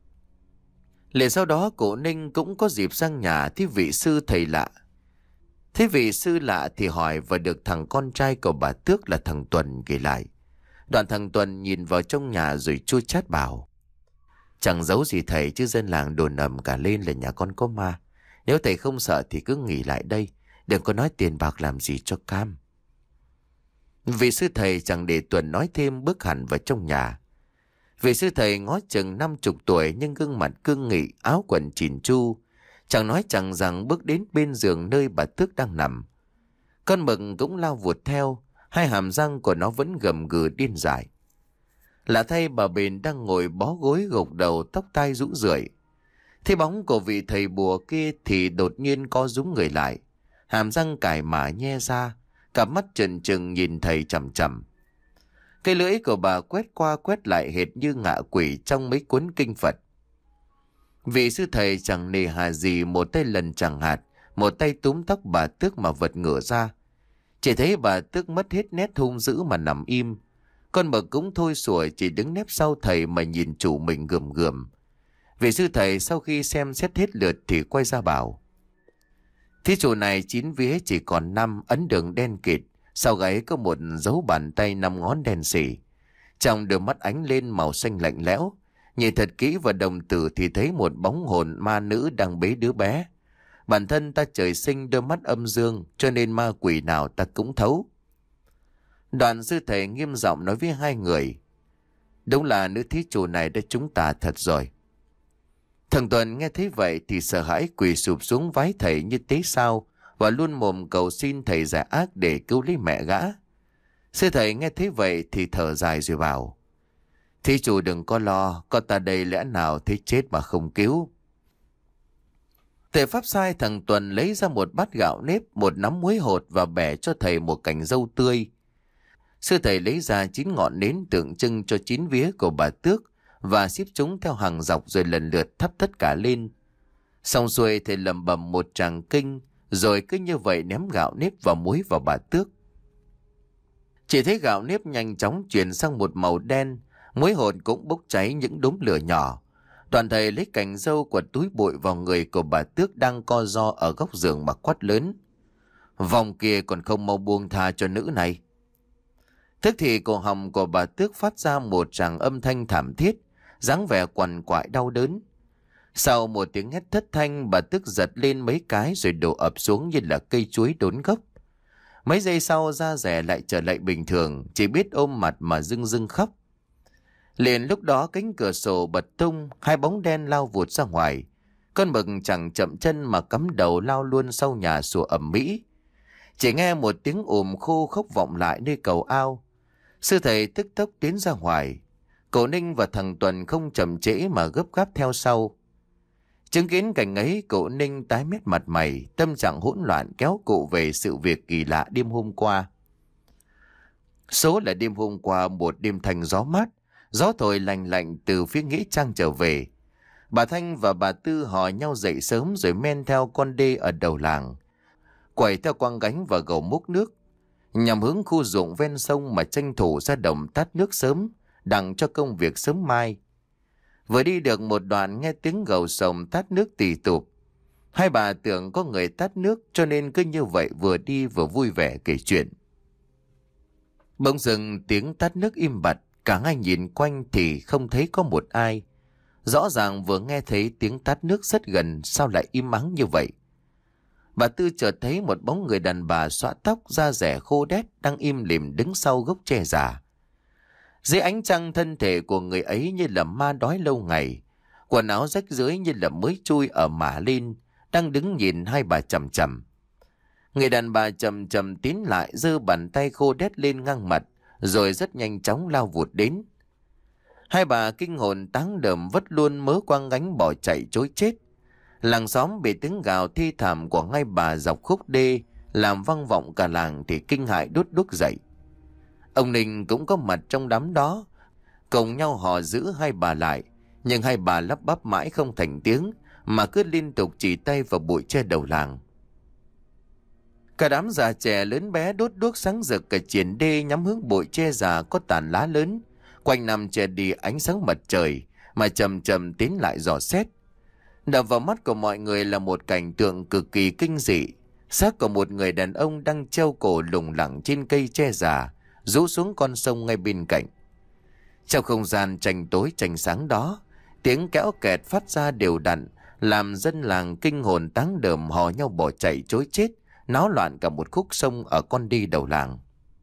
Liền sau đó cụ Ninh cũng có dịp sang nhà thấy vị sư thầy lạ. Thế vị sư lạ thì hỏi và được thằng con trai của bà Tước là thằng Tuần kể lại. Đoạn thằng Tuần nhìn vào trong nhà rồi chua chát bảo: "Chẳng giấu gì thầy, chứ dân làng đồn ầm cả lên là nhà con có ma. Nếu thầy không sợ thì cứ nghỉ lại đây, đừng có nói tiền bạc làm gì cho cam." Vị sư thầy chẳng để Tuần nói thêm, bước hẳn vào trong nhà. Vị sư thầy ngó chừng năm chục tuổi nhưng gương mặt cương nghị, áo quần chỉn chu. Chẳng nói chẳng rằng bước đến bên giường nơi bà Tước đang nằm. Con mực cũng lao vụt theo, hai hàm răng của nó vẫn gầm gừ điên dại. Lạ thay bà Bền đang ngồi bó gối gục đầu, tóc tai rũ rượi. Thấy bóng của vị thầy bùa kia thì đột nhiên co rúm người lại, hàm răng cải mà nhe ra, cặp mắt trừng trừng nhìn thầy chằm chằm. Cái lưỡi của bà quét qua quét lại hệt như ngạ quỷ trong mấy cuốn kinh Phật. Vị sư thầy chẳng nề hà gì, một tay lần chẳng hạt, một tay túm tóc bà Tước mà vật ngửa ra. Chỉ thấy bà Tước mất hết nét hung dữ mà nằm im. Con mực cũng thôi sủa, chỉ đứng nép sau thầy mà nhìn chủ mình gườm gườm. Vị sư thầy sau khi xem xét hết lượt thì quay ra bảo: "Thí chủ này chín vía chỉ còn năm, ấn đường đen kịt, sau gáy có một dấu bàn tay năm ngón đen sì. Trong đôi mắt ánh lên màu xanh lạnh lẽo. Nhìn thật kỹ vào đồng tử thì thấy một bóng hồn ma nữ đang bế đứa bé. Bản thân ta trời sinh đôi mắt âm dương, cho nên ma quỷ nào ta cũng thấu." Đoạn sư thầy nghiêm giọng nói với hai người: "Đúng là nữ thí chủ này đã trúng tà thật rồi." Thằng Tuần nghe thấy vậy thì sợ hãi quỳ sụp xuống vái thầy như tế sao, và luôn mồm cầu xin thầy giải ác để cứu lấy mẹ gã. Sư thầy nghe thấy vậy thì thở dài rồi bảo: "Thí chủ đừng có lo, con ta đây lẽ nào thấy chết mà không cứu." Thầy pháp sai thằng Tuần lấy ra một bát gạo nếp, một nắm muối hột và bẻ cho thầy một cành dâu tươi. Sư thầy lấy ra chín ngọn nến tượng trưng cho chín vía của bà Tước và xếp chúng theo hàng dọc rồi lần lượt thắp tất cả lên. Xong xuôi thầy lẩm bẩm một tràng kinh, rồi cứ như vậy ném gạo nếp và muối vào bà Tước. Chỉ thấy gạo nếp nhanh chóng chuyển sang một màu đen, muối hột cũng bốc cháy những đốm lửa nhỏ. Toàn thầy lấy cành râu quật túi bụi vào người của bà Tước đang co ro ở góc giường mà quát lớn: "Vòng kia còn không mau buông tha cho nữ này!" Tức thì cổ họng của bà Tước phát ra một tràng âm thanh thảm thiết, dáng vẻ quằn quại đau đớn. Sau một tiếng hét thất thanh, bà Tước giật lên mấy cái rồi đổ ập xuống như là cây chuối đốn gốc. Mấy giây sau da dẻ lại trở lại bình thường, chỉ biết ôm mặt mà rưng rưng khóc. Liền lúc đó cánh cửa sổ bật tung, hai bóng đen lao vụt ra ngoài. Con mực chẳng chậm chân mà cắm đầu lao luôn sau nhà sủa ầm ĩ. Chỉ nghe một tiếng ồm khô khốc vọng lại nơi cầu ao. Sư thầy tức tốc tiến ra ngoài. Cậu Ninh và thằng Tuần không chậm trễ mà gấp gáp theo sau. Chứng kiến cảnh ấy, cậu Ninh tái mét mặt mày, tâm trạng hỗn loạn kéo cụ về sự việc kỳ lạ đêm hôm qua. Số là đêm hôm qua một đêm thành gió mát, gió thổi lành lạnh từ phía nghĩa trang trở về. Bà Thanh và bà Tư hò nhau dậy sớm rồi men theo con đê ở đầu làng, quẩy theo quăng gánh và gầu múc nước, nhằm hướng khu ruộng ven sông mà tranh thủ ra đồng tát nước sớm, đặng cho công việc sớm mai. Vừa đi được một đoạn nghe tiếng gầu sồng tát nước tì tụp. Hai bà tưởng có người tát nước cho nên cứ như vậy vừa đi vừa vui vẻ kể chuyện. Bỗng dưng tiếng tát nước im bặt, cả hai nhìn quanh thì không thấy có một ai. Rõ ràng vừa nghe thấy tiếng tát nước rất gần, sao lại im ắng như vậy? Bà Tư chợt thấy một bóng người đàn bà xõa tóc, da dẻ khô đét đang im lìm đứng sau gốc tre già. Dưới ánh trăng, thân thể của người ấy như là ma đói lâu ngày, quần áo rách rưới như là mới chui ở mả lên, đang đứng nhìn hai bà chằm chằm. Người đàn bà chậm chậm tiến lại, giơ bàn tay khô đét lên ngang mặt, rồi rất nhanh chóng lao vụt đến. Hai bà kinh hồn táng đờm vất luôn mớ quang gánh bỏ chạy trối chết. Làng xóm bị tiếng gào thi thảm của hai bà dọc khúc đê làm vang vọng cả làng thì kinh hãi đốt đuốc dậy. Ông Ninh cũng có mặt trong đám đó, cùng nhau hò giữ hai bà lại, nhưng hai bà lắp bắp mãi không thành tiếng mà cứ liên tục chỉ tay vào bụi tre đầu làng. Cả đám già trẻ lớn bé đốt đuốc sáng rực cả triển đê nhắm hướng bụi tre già có tàn lá lớn, quanh năm che đi ánh sáng mặt trời mà chậm chậm tiến lại dò xét. Đập vào mắt của mọi người là một cảnh tượng cực kỳ kinh dị. Xác của một người đàn ông đang treo cổ lủng lẳng trên cây tre già, rũ xuống con sông ngay bên cạnh. Trong không gian tranh tối tranh sáng đó, tiếng kéo kẹt phát ra đều đặn, làm dân làng kinh hồn táng đờm hò nhau bỏ chạy trối chết, náo loạn cả một khúc sông ở con đi đầu làng.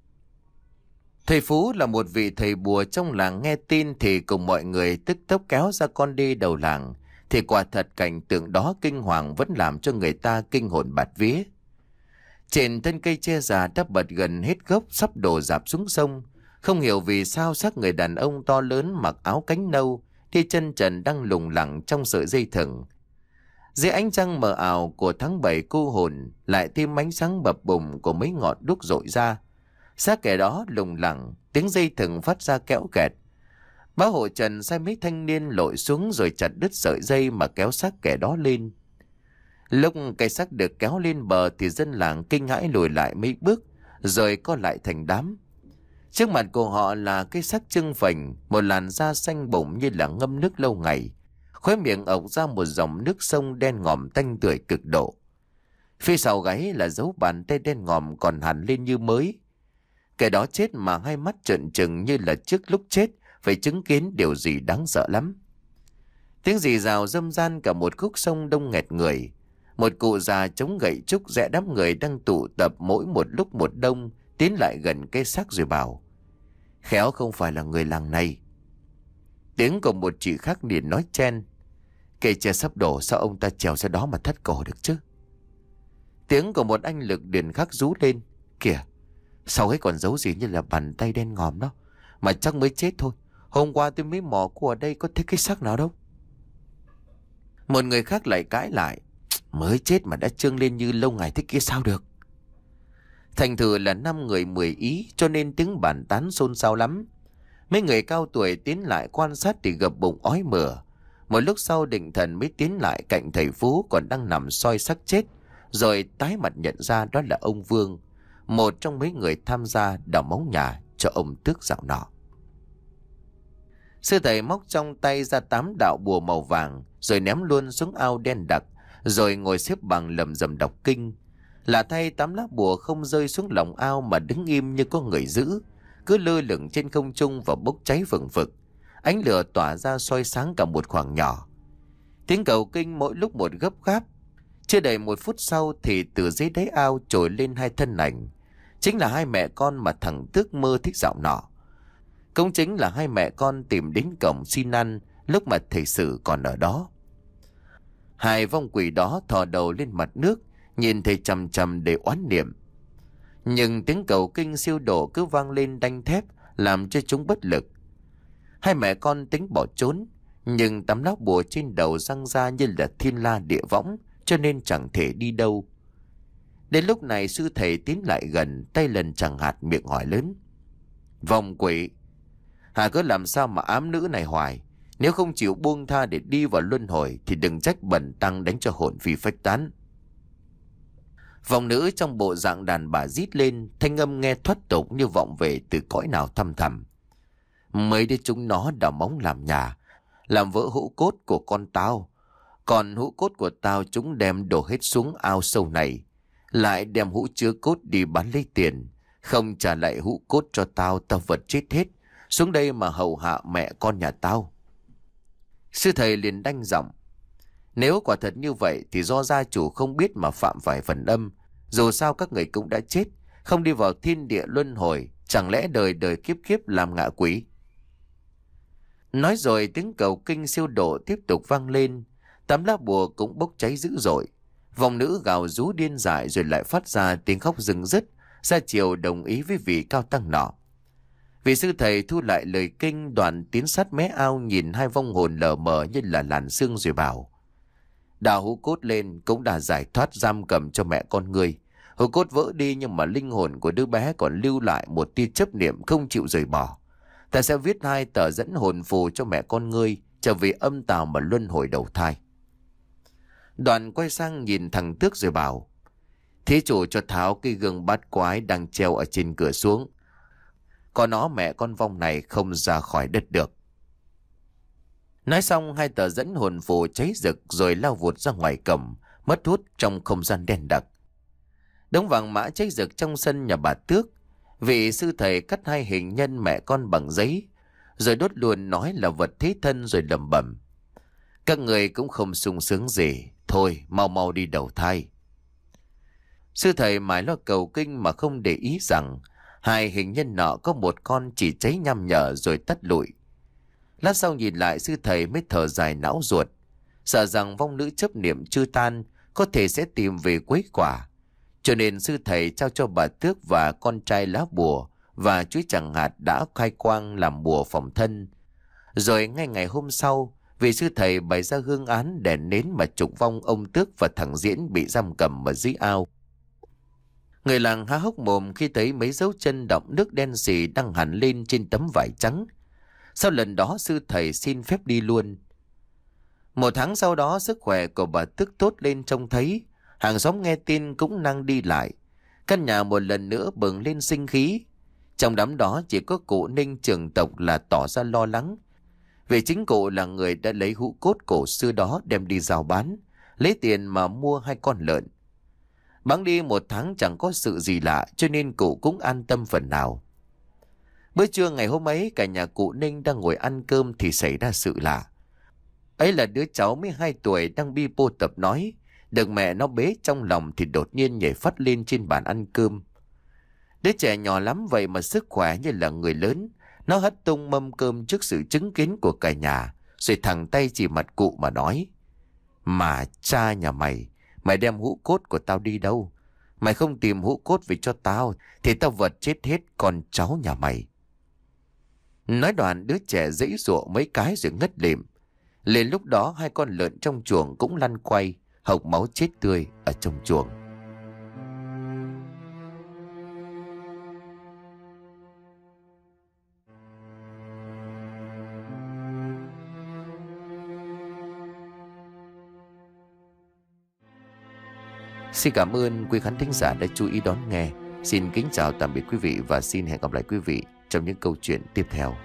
Thầy Phú là một vị thầy bùa trong làng nghe tin thì cùng mọi người tức tốc kéo ra con đi đầu làng. Thì quả thật cảnh tượng đó kinh hoàng vẫn làm cho người ta kinh hồn bạt vía. Trên thân cây tre già đã bật gần hết gốc, sắp đổ rạp xuống sông. Không hiểu vì sao xác người đàn ông to lớn mặc áo cánh nâu, đi chân trần đang lủng lẳng trong sợi dây thừng. Dưới ánh trăng mờ ảo của tháng bảy cô hồn, lại thêm ánh sáng bập bùng của mấy ngọn đuốc rọi ra. Xác kẻ đó lủng lẳng, tiếng dây thừng phát ra kéo kẹt. Bá hộ Trần sai mấy thanh niên lội xuống rồi chặt đứt sợi dây mà kéo xác kẻ đó lên. Lúc cây xác được kéo lên bờ thì dân làng kinh hãi lùi lại mấy bước, rồi co lại thành đám. Trước mặt của họ là cái xác trưng phình, một làn da xanh bụng như là ngâm nước lâu ngày. Khóe miệng ộc ra một dòng nước sông đen ngòm tanh tưởi cực độ. Phía sau gáy là dấu bàn tay đen ngòm còn hằn lên như mới. Kẻ đó chết mà hai mắt trợn trừng như là trước lúc chết phải chứng kiến điều gì đáng sợ lắm. Tiếng rì rào râm ran cả một khúc sông đông nghẹt người. Một cụ già chống gậy trúc rẽ đám người đang tụ tập mỗi một lúc một đông tiến lại gần cây xác rồi bảo: "Khéo không phải là người làng này." Tiếng của một chị khác liền nói chen: "Cây tre sắp đổ, sao ông ta trèo ra đó mà thắt cổ được chứ?" Tiếng của một anh lực điền khác rú lên: "Kìa, sau ấy còn giấu gì như là bàn tay đen ngòm đó, mà chắc mới chết thôi. Hôm qua tôi mới mò cô ở đây có thấy cái xác nào đâu." Một người khác lại cãi lại: "Mới chết mà đã trương lên như lâu ngày thế kia sao được?" Thành thử là năm người mười ý, cho nên tiếng bàn tán xôn xao lắm. Mấy người cao tuổi tiến lại quan sát thì gập bụng ói mửa. Một lúc sau Định Thần mới tiến lại cạnh thầy Phú còn đang nằm soi xác chết, rồi tái mặt nhận ra đó là ông Vương, một trong mấy người tham gia đào móng nhà cho ông Tước dạo nọ. Sư thầy móc trong tay ra tám đạo bùa màu vàng, rồi ném luôn xuống ao đen đặc, rồi ngồi xếp bằng lầm rầm đọc kinh. Lạ thay, tám lá bùa không rơi xuống lòng ao mà đứng im như có người giữ, cứ lơ lửng trên không trung và bốc cháy phừng phực. Ánh lửa tỏa ra soi sáng cả một khoảng nhỏ. Tiếng cầu kinh mỗi lúc một gấp gáp. Chưa đầy một phút sau thì từ dưới đáy ao trồi lên hai thân ảnh. Chính là hai mẹ con mà thằng Tước mơ thích dạo nọ. Cũng chính là hai mẹ con tìm đến cổng xin ăn lúc mà thầy Sử còn ở đó. Hai vong quỷ đó thò đầu lên mặt nước, nhìn thầy chằm chằm để oán niệm. Nhưng tiếng cầu kinh siêu độ cứ vang lên đanh thép, làm cho chúng bất lực. Hai mẹ con tính bỏ trốn, nhưng tấm lá bùa trên đầu răng ra như là thiên la địa võng, cho nên chẳng thể đi đâu. Đến lúc này sư thầy tiến lại gần, tay lần chẳng hạt miệng hỏi lớn: "Vong quỷ, hà cứ làm sao mà ám nữ này hoài? Nếu không chịu buông tha để đi vào luân hồi thì đừng trách bần tăng đánh cho hồn phi phách tán." Vong nữ trong bộ dạng đàn bà rít lên, thanh âm nghe thoát tục như vọng về từ cõi nào thăm thẳm: "Mấy đứa chúng nó đào móng làm nhà, làm vỡ hũ cốt của con tao. Còn hũ cốt của tao chúng đem đổ hết xuống ao sâu này, lại đem hũ chứa cốt đi bán lấy tiền. Không trả lại hũ cốt cho tao, tao vật chết hết xuống đây mà hầu hạ mẹ con nhà tao." Sư thầy liền đanh giọng: "Nếu quả thật như vậy thì do gia chủ không biết mà phạm phải phần âm. Dù sao các người cũng đã chết, không đi vào thiên địa luân hồi, chẳng lẽ đời đời kiếp kiếp làm ngạ quỷ?" Nói rồi tiếng cầu kinh siêu độ tiếp tục vang lên. Tấm lá bùa cũng bốc cháy dữ dội. Vong nữ gào rú điên dại rồi lại phát ra tiếng khóc rưng rức, ra chiều đồng ý với vị cao tăng nọ. Vị sư thầy thu lại lời kinh, đoạn tiến sát mé ao nhìn hai vong hồn lờ mờ như là làn sương rồi bảo: "Đào hũ cốt lên cũng đã giải thoát giam cầm cho mẹ con ngươi. Hũ cốt vỡ đi nhưng mà linh hồn của đứa bé còn lưu lại một tia chấp niệm không chịu rời bỏ. Ta sẽ viết hai tờ dẫn hồn phù cho mẹ con ngươi trở về âm tào mà luân hồi đầu thai." Đoàn quay sang nhìn thằng Tước rồi bảo: "Thí chủ cho tháo cái gương bát quái đang treo ở trên cửa xuống. Có nó mẹ con vong này không ra khỏi đất được." Nói xong hai tờ dẫn hồn phù cháy rực rồi lao vụt ra ngoài cổng, mất hút trong không gian đen đặc. Đống vàng mã cháy rực trong sân nhà bà Tước. Vị sư thầy cắt hai hình nhân mẹ con bằng giấy, rồi đốt luôn nói là vật thế thân rồi lẩm bẩm: "Các người cũng không sung sướng gì, thôi mau mau đi đầu thai." Sư thầy mãi lo cầu kinh mà không để ý rằng hai hình nhân nọ có một con chỉ cháy nhăm nhở rồi tắt lụi. Lát sau nhìn lại sư thầy mới thở dài não ruột, sợ rằng vong nữ chấp niệm chưa tan có thể sẽ tìm về quấy quả. Cho nên sư thầy trao cho bà Tước và con trai lá bùa và chuối chẳng hạt đã khai quang làm bùa phòng thân. Rồi ngay ngày hôm sau, vị sư thầy bày ra hương án đèn nến mà trục vong ông Tước và thằng Diễn bị giam cầm ở dưới ao. Người làng há hốc mồm khi thấy mấy dấu chân đọng nước đen sì đang hẳn lên trên tấm vải trắng. Sau lần đó sư thầy xin phép đi luôn. Một tháng sau đó sức khỏe của bà Tước tốt lên trông thấy. Hàng xóm nghe tin cũng năng đi lại. Căn nhà một lần nữa bừng lên sinh khí. Trong đám đó chỉ có cụ Ninh trưởng tộc là tỏ ra lo lắng. Vì chính cụ là người đã lấy hũ cốt cổ xưa đó đem đi rao bán, lấy tiền mà mua hai con lợn. Bẵng đi một tháng chẳng có sự gì lạ, cho nên cụ cũng an tâm phần nào. Bữa trưa ngày hôm ấy, cả nhà cụ Ninh đang ngồi ăn cơm thì xảy ra sự lạ. Ấy là đứa cháu mới hai tuổi đang bi bô tập nói, được mẹ nó bế trong lòng thì đột nhiên nhảy phát lên trên bàn ăn cơm. Đứa trẻ nhỏ lắm vậy mà sức khỏe như là người lớn. Nó hất tung mâm cơm trước sự chứng kiến của cả nhà, rồi thẳng tay chỉ mặt cụ mà nói: "Mà cha nhà mày, mày đem hũ cốt của tao đi đâu? Mày không tìm hũ cốt về cho tao thì tao vật chết hết con cháu nhà mày." Nói đoạn đứa trẻ giãy giụa mấy cái rồi ngất lịm. Liền lúc đó hai con lợn trong chuồng cũng lăn quay, hộc máu chết tươi ở trong chuồng. Xin cảm ơn quý khán thính giả đã chú ý đón nghe. Xin kính chào tạm biệt quý vị và xin hẹn gặp lại quý vị trong những câu chuyện tiếp theo.